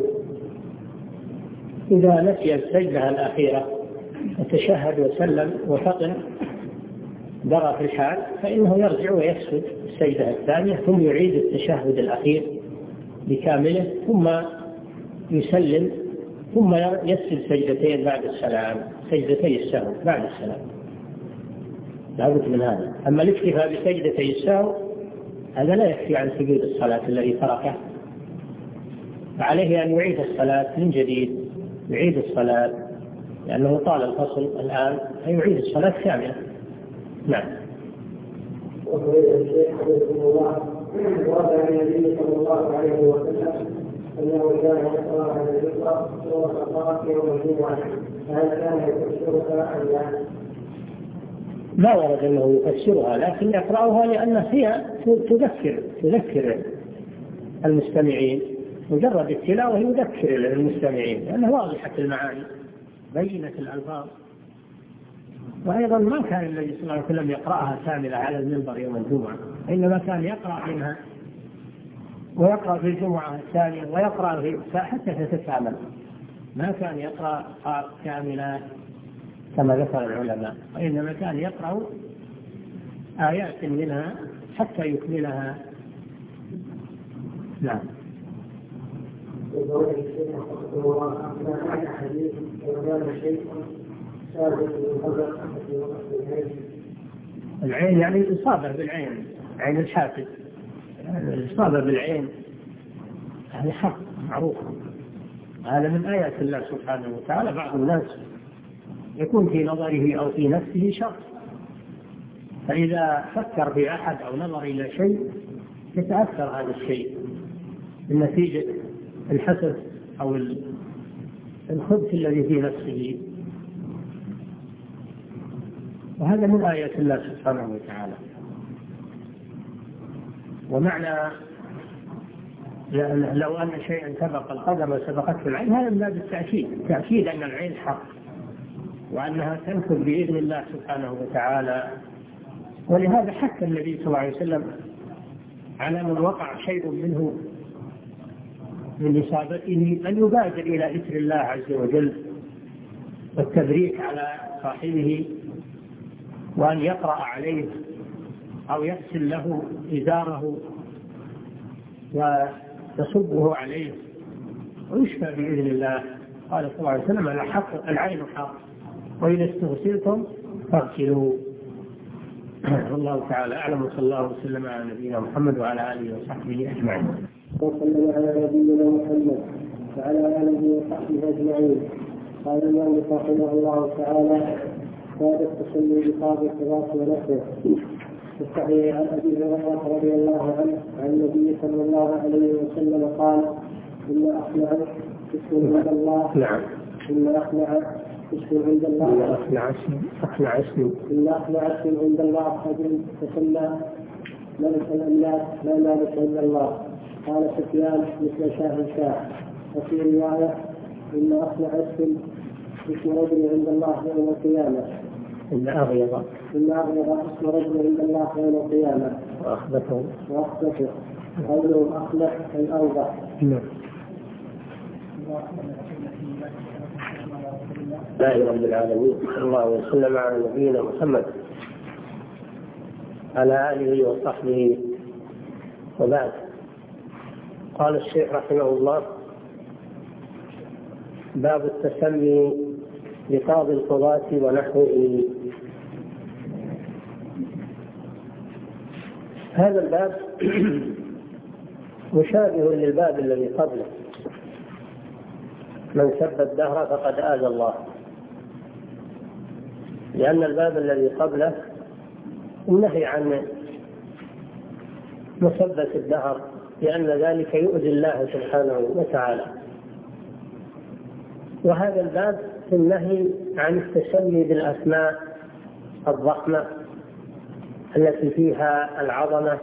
إذا نسي السجدة الأخيرة وتشهد وسلم وفطن درى في الحال فإنه يرجع ويسجد السجدة الثانية ثم يعيد التشهد الأخير بكامله ثم يسلم ثم يسجد سجدتين بعد السلام، سجدتي السهو بعد السلام، لابد من هذا. أما الاكتفاء بسجدتي السهو هذا لا يكفي عن سجود الصلاة الذي تركه، فعليه أن يعيد الصلاة من جديد، يعيد الصلاة لأنه طال الفصل الآن فيعيد الصلاة كاملة. نعم. وقال الشيخ حفظه الله ورد عن النبي صلى الله عليه وسلم أنه كان يقرأ على الفطرة سورة الطلاق يوم الجمعة، فهل كان يفسرها أم لا؟ ما ورد أنه يفسرها، لكن يقرأها لأن هي تذكر تذكر المستمعين، مجرد التلاوة يذكر المستمعين لأنها واضحة المعاني بينة الألفاظ. وأيضا ما كان النبي صلى الله عليه وسلم يقرأها كاملة على المنبر يوم الجمعة، إنما كان يقرأ منها ويقرأ في الجمعة الثانية ويقرأ في حتى تتكامل، ما كان يقرأ كاملة كما ذكر العلماء، وإنما كان يقرأ آيات منها حتى يكملها. نعم. العين يعني الإصابة بالعين، عين الحاسد، يعني الإصابة بالعين هذا حق معروف، هذا من آيات الله سبحانه وتعالى. بعض الناس يكون في نظره أو في نفسه شر، فإذا فكر في أحد أو نظر إلى شيء يتأثر هذا الشيء من نتيجة الحسد أو الخبث الذي في نفسه. وهذا من آيات الله سبحانه وتعالى. ومعنى لو أن شيئا سبق القدر وسبقته العين، هذا من باب التأكيد، تأكيد أن العين حق وأنها تنفذ بإذن الله سبحانه وتعالى. ولهذا حتى النبي صلى الله عليه وسلم على من وقع شيء منه من إصابته أن يبادر إلى ذكر الله عز وجل والتبريك على صاحبه، وأن يقرأ عليه أو يغسل له إزاره ويصبه عليه ويشفى بإذن الله. قال صلى الله عليه وسلم: الحق العين حق، وإذا استغسلتم فاغسلوا. والله تعالى أعلم، وصلى الله وسلم على نبينا محمد وعلى آله وصحبه أجمعين. وصلى على نبينا محمد وعلى آله وصحبه أجمعين. قال المؤلف رحمه الله تعالى: باب التسلي بقاضي القضاة ونحوه. في الصحيح عن أبي هريرة رضي الله عنه عن النبي صلى الله عليه وسلم قال: إن أخلع اسم عند الله. نعم. إن أخلع اسم عند الله. إن أخلع اسم أخلع اسم إن أخلع اسم عند الله رجل تسمى ملك الأملاك لا مالك إلا الله. قال سفيان: مثل شاه شاه. وفي رواية: إن أخلع اسم اسم رجل عند الله يوم القيامة. إن أغيظ إن أغيظ اسم رجل عند الله يوم القيامة. وأخبثه وأخبثه قوله أخلع أي أوضح. نعم. لله رب العالمين، صلى الله وسلم على نبينا محمد على آله وصحبه وبعد. قال الشيخ رحمه الله: باب التسمي بقاضي القضاة ونحوه. هذا الباب مشابه للباب الذي قبله: من سب الدهر فقد آذى الله. لأن الباب الذي قبله النهي عن مسبة الدهر، لأن ذلك يؤذي الله سبحانه وتعالى. وهذا الباب في النهي عن التسمي بالأسماء الضخمة التي فيها العظمة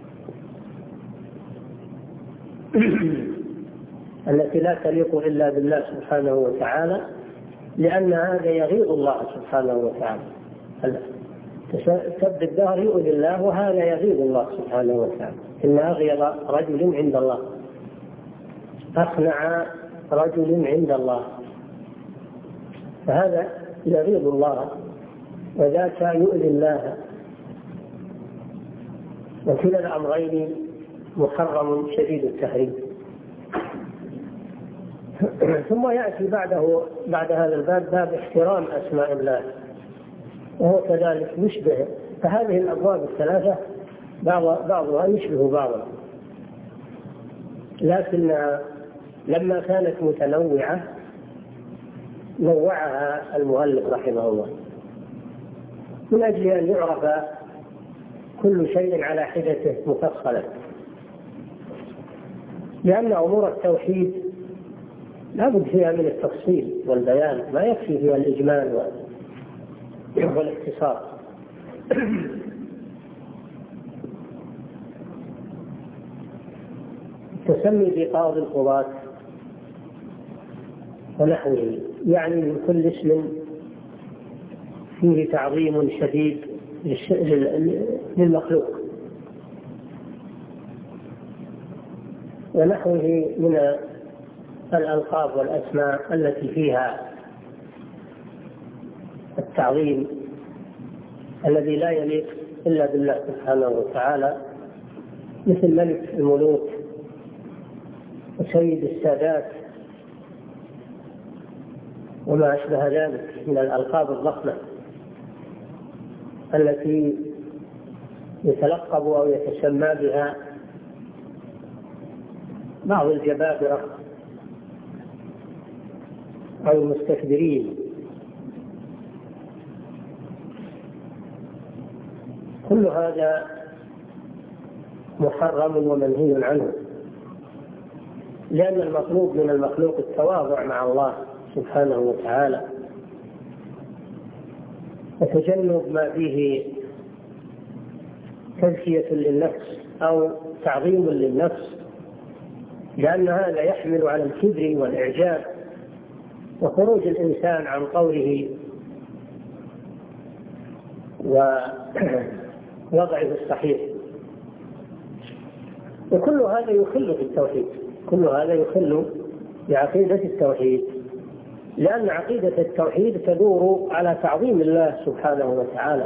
التي لا تليق إلا بالله سبحانه وتعالى، لأن هذا يغيظ الله سبحانه وتعالى. سب الدهر يؤذي الله، وهذا يغيظ الله سبحانه وتعالى. إن أغيظ رجل عند الله، أخنع رجل عند الله، فهذا يغيظ الله وذاك يؤذي الله. وكلا الأمرين محرم شديد التحريم. ثم يأتي بعده بعد هذا الباب باب احترام أسماء الله، وهو كذلك يشبه. فهذه الأبواب الثلاثة بعض بعضها يشبه بعضا، لكن لما كانت متنوعة نوعها المؤلف رحمه الله من أجل أن يعرف كل شيء على حدته مفصلا، لأن أمور التوحيد لا بد فيها من التفصيل والبيان، ما يكفي فيها الإجمال والاختصار. تسمي بقاضي القضاة ونحوه، يعني من كل اسم فيه تعظيم شديد للمخلوق، ونحوه من الألقاب والأسماء التي فيها التعظيم الذي لا يليق إلا بالله سبحانه وتعالى، مثل ملك الملوك وسيد السادات وما أشبه ذلك من الألقاب الضخمة التي يتلقب أو يتسمى بها بعض الجبابرة أو المستكبرين. كل هذا محرم ومنهي عنه، لأن المطلوب من المخلوق التواضع مع الله سبحانه وتعالى، وتجنب ما فيه تزكية للنفس أو تعظيم للنفس، لأن هذا يحمل على الكبر والإعجاب وخروج الإنسان عن قوله ووضعه الصحيح. وكل هذا يخل في التوحيد، كل هذا يخل بعقيدة التوحيد، لأن عقيدة التوحيد تدور على تعظيم الله سبحانه وتعالى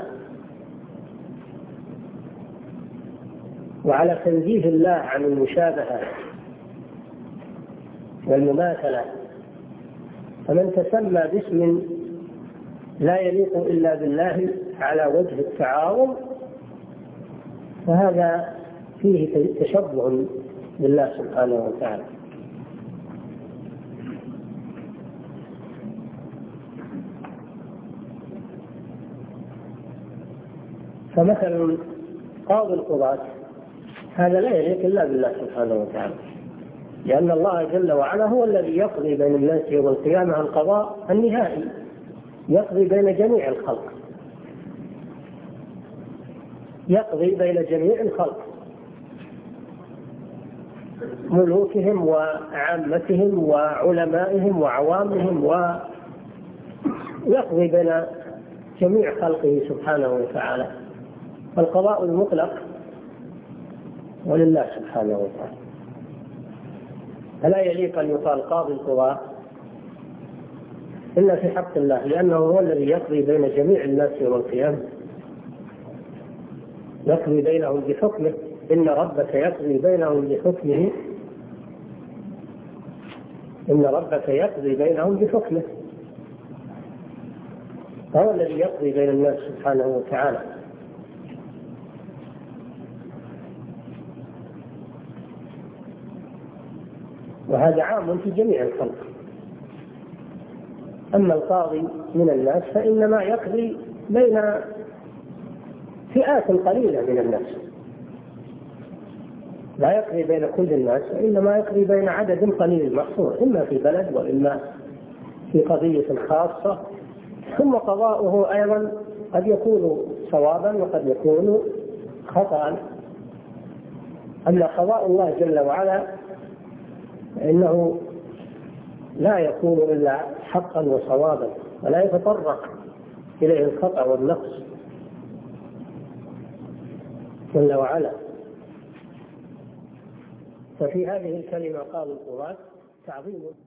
وعلى تنزيه الله عن المشابهة والمماثلة. فمن تسمى باسم لا يليق إلا بالله على وجه التعاظم فهذا فيه تشبه بالله سبحانه وتعالى. فمثلا قاضي القضاة هذا لا يليق إلا بالله سبحانه وتعالى، لأن الله جل وعلا هو الذي يقضي بين الناس يوم القيامة القضاء النهائي، يقضي بين جميع الخلق، يقضي بين جميع الخلق ملوكهم وعامتهم وعلمائهم وعوامهم، ويقضي بين جميع خلقه سبحانه وتعالى. فالقضاء المطلق ولله سبحانه وتعالى، فلا يليق أن يقال قاضي القضاة إلا في حق الله، لأنه هو الذي يقضي بين جميع الناس يوم القيامة، يقضي بينهم بحكمه، إن ربك يقضي بينهم بحكمه، إن ربك يقضي بينهم بحكمه، فهو الذي يقضي بين الناس سبحانه وتعالى. وهذا عام في جميع الخلق. أما القاضي من الناس فإنما يقضي بين فئات قليلة من الناس، لا يقضي بين كل الناس، وإنما يقضي بين عدد قليل محصور، إما في بلد وإما في قضية خاصة. ثم قضاؤه أيضا قد يكون صوابا وقد يكون خطأ. أما قضاء الله جل وعلا إنه لا يكون إلا حقا وصوابا، ولا يتطرق إليه الخطأ والنقص جل وعلا. ففي هذه الكلمة قال القضاة تعظيم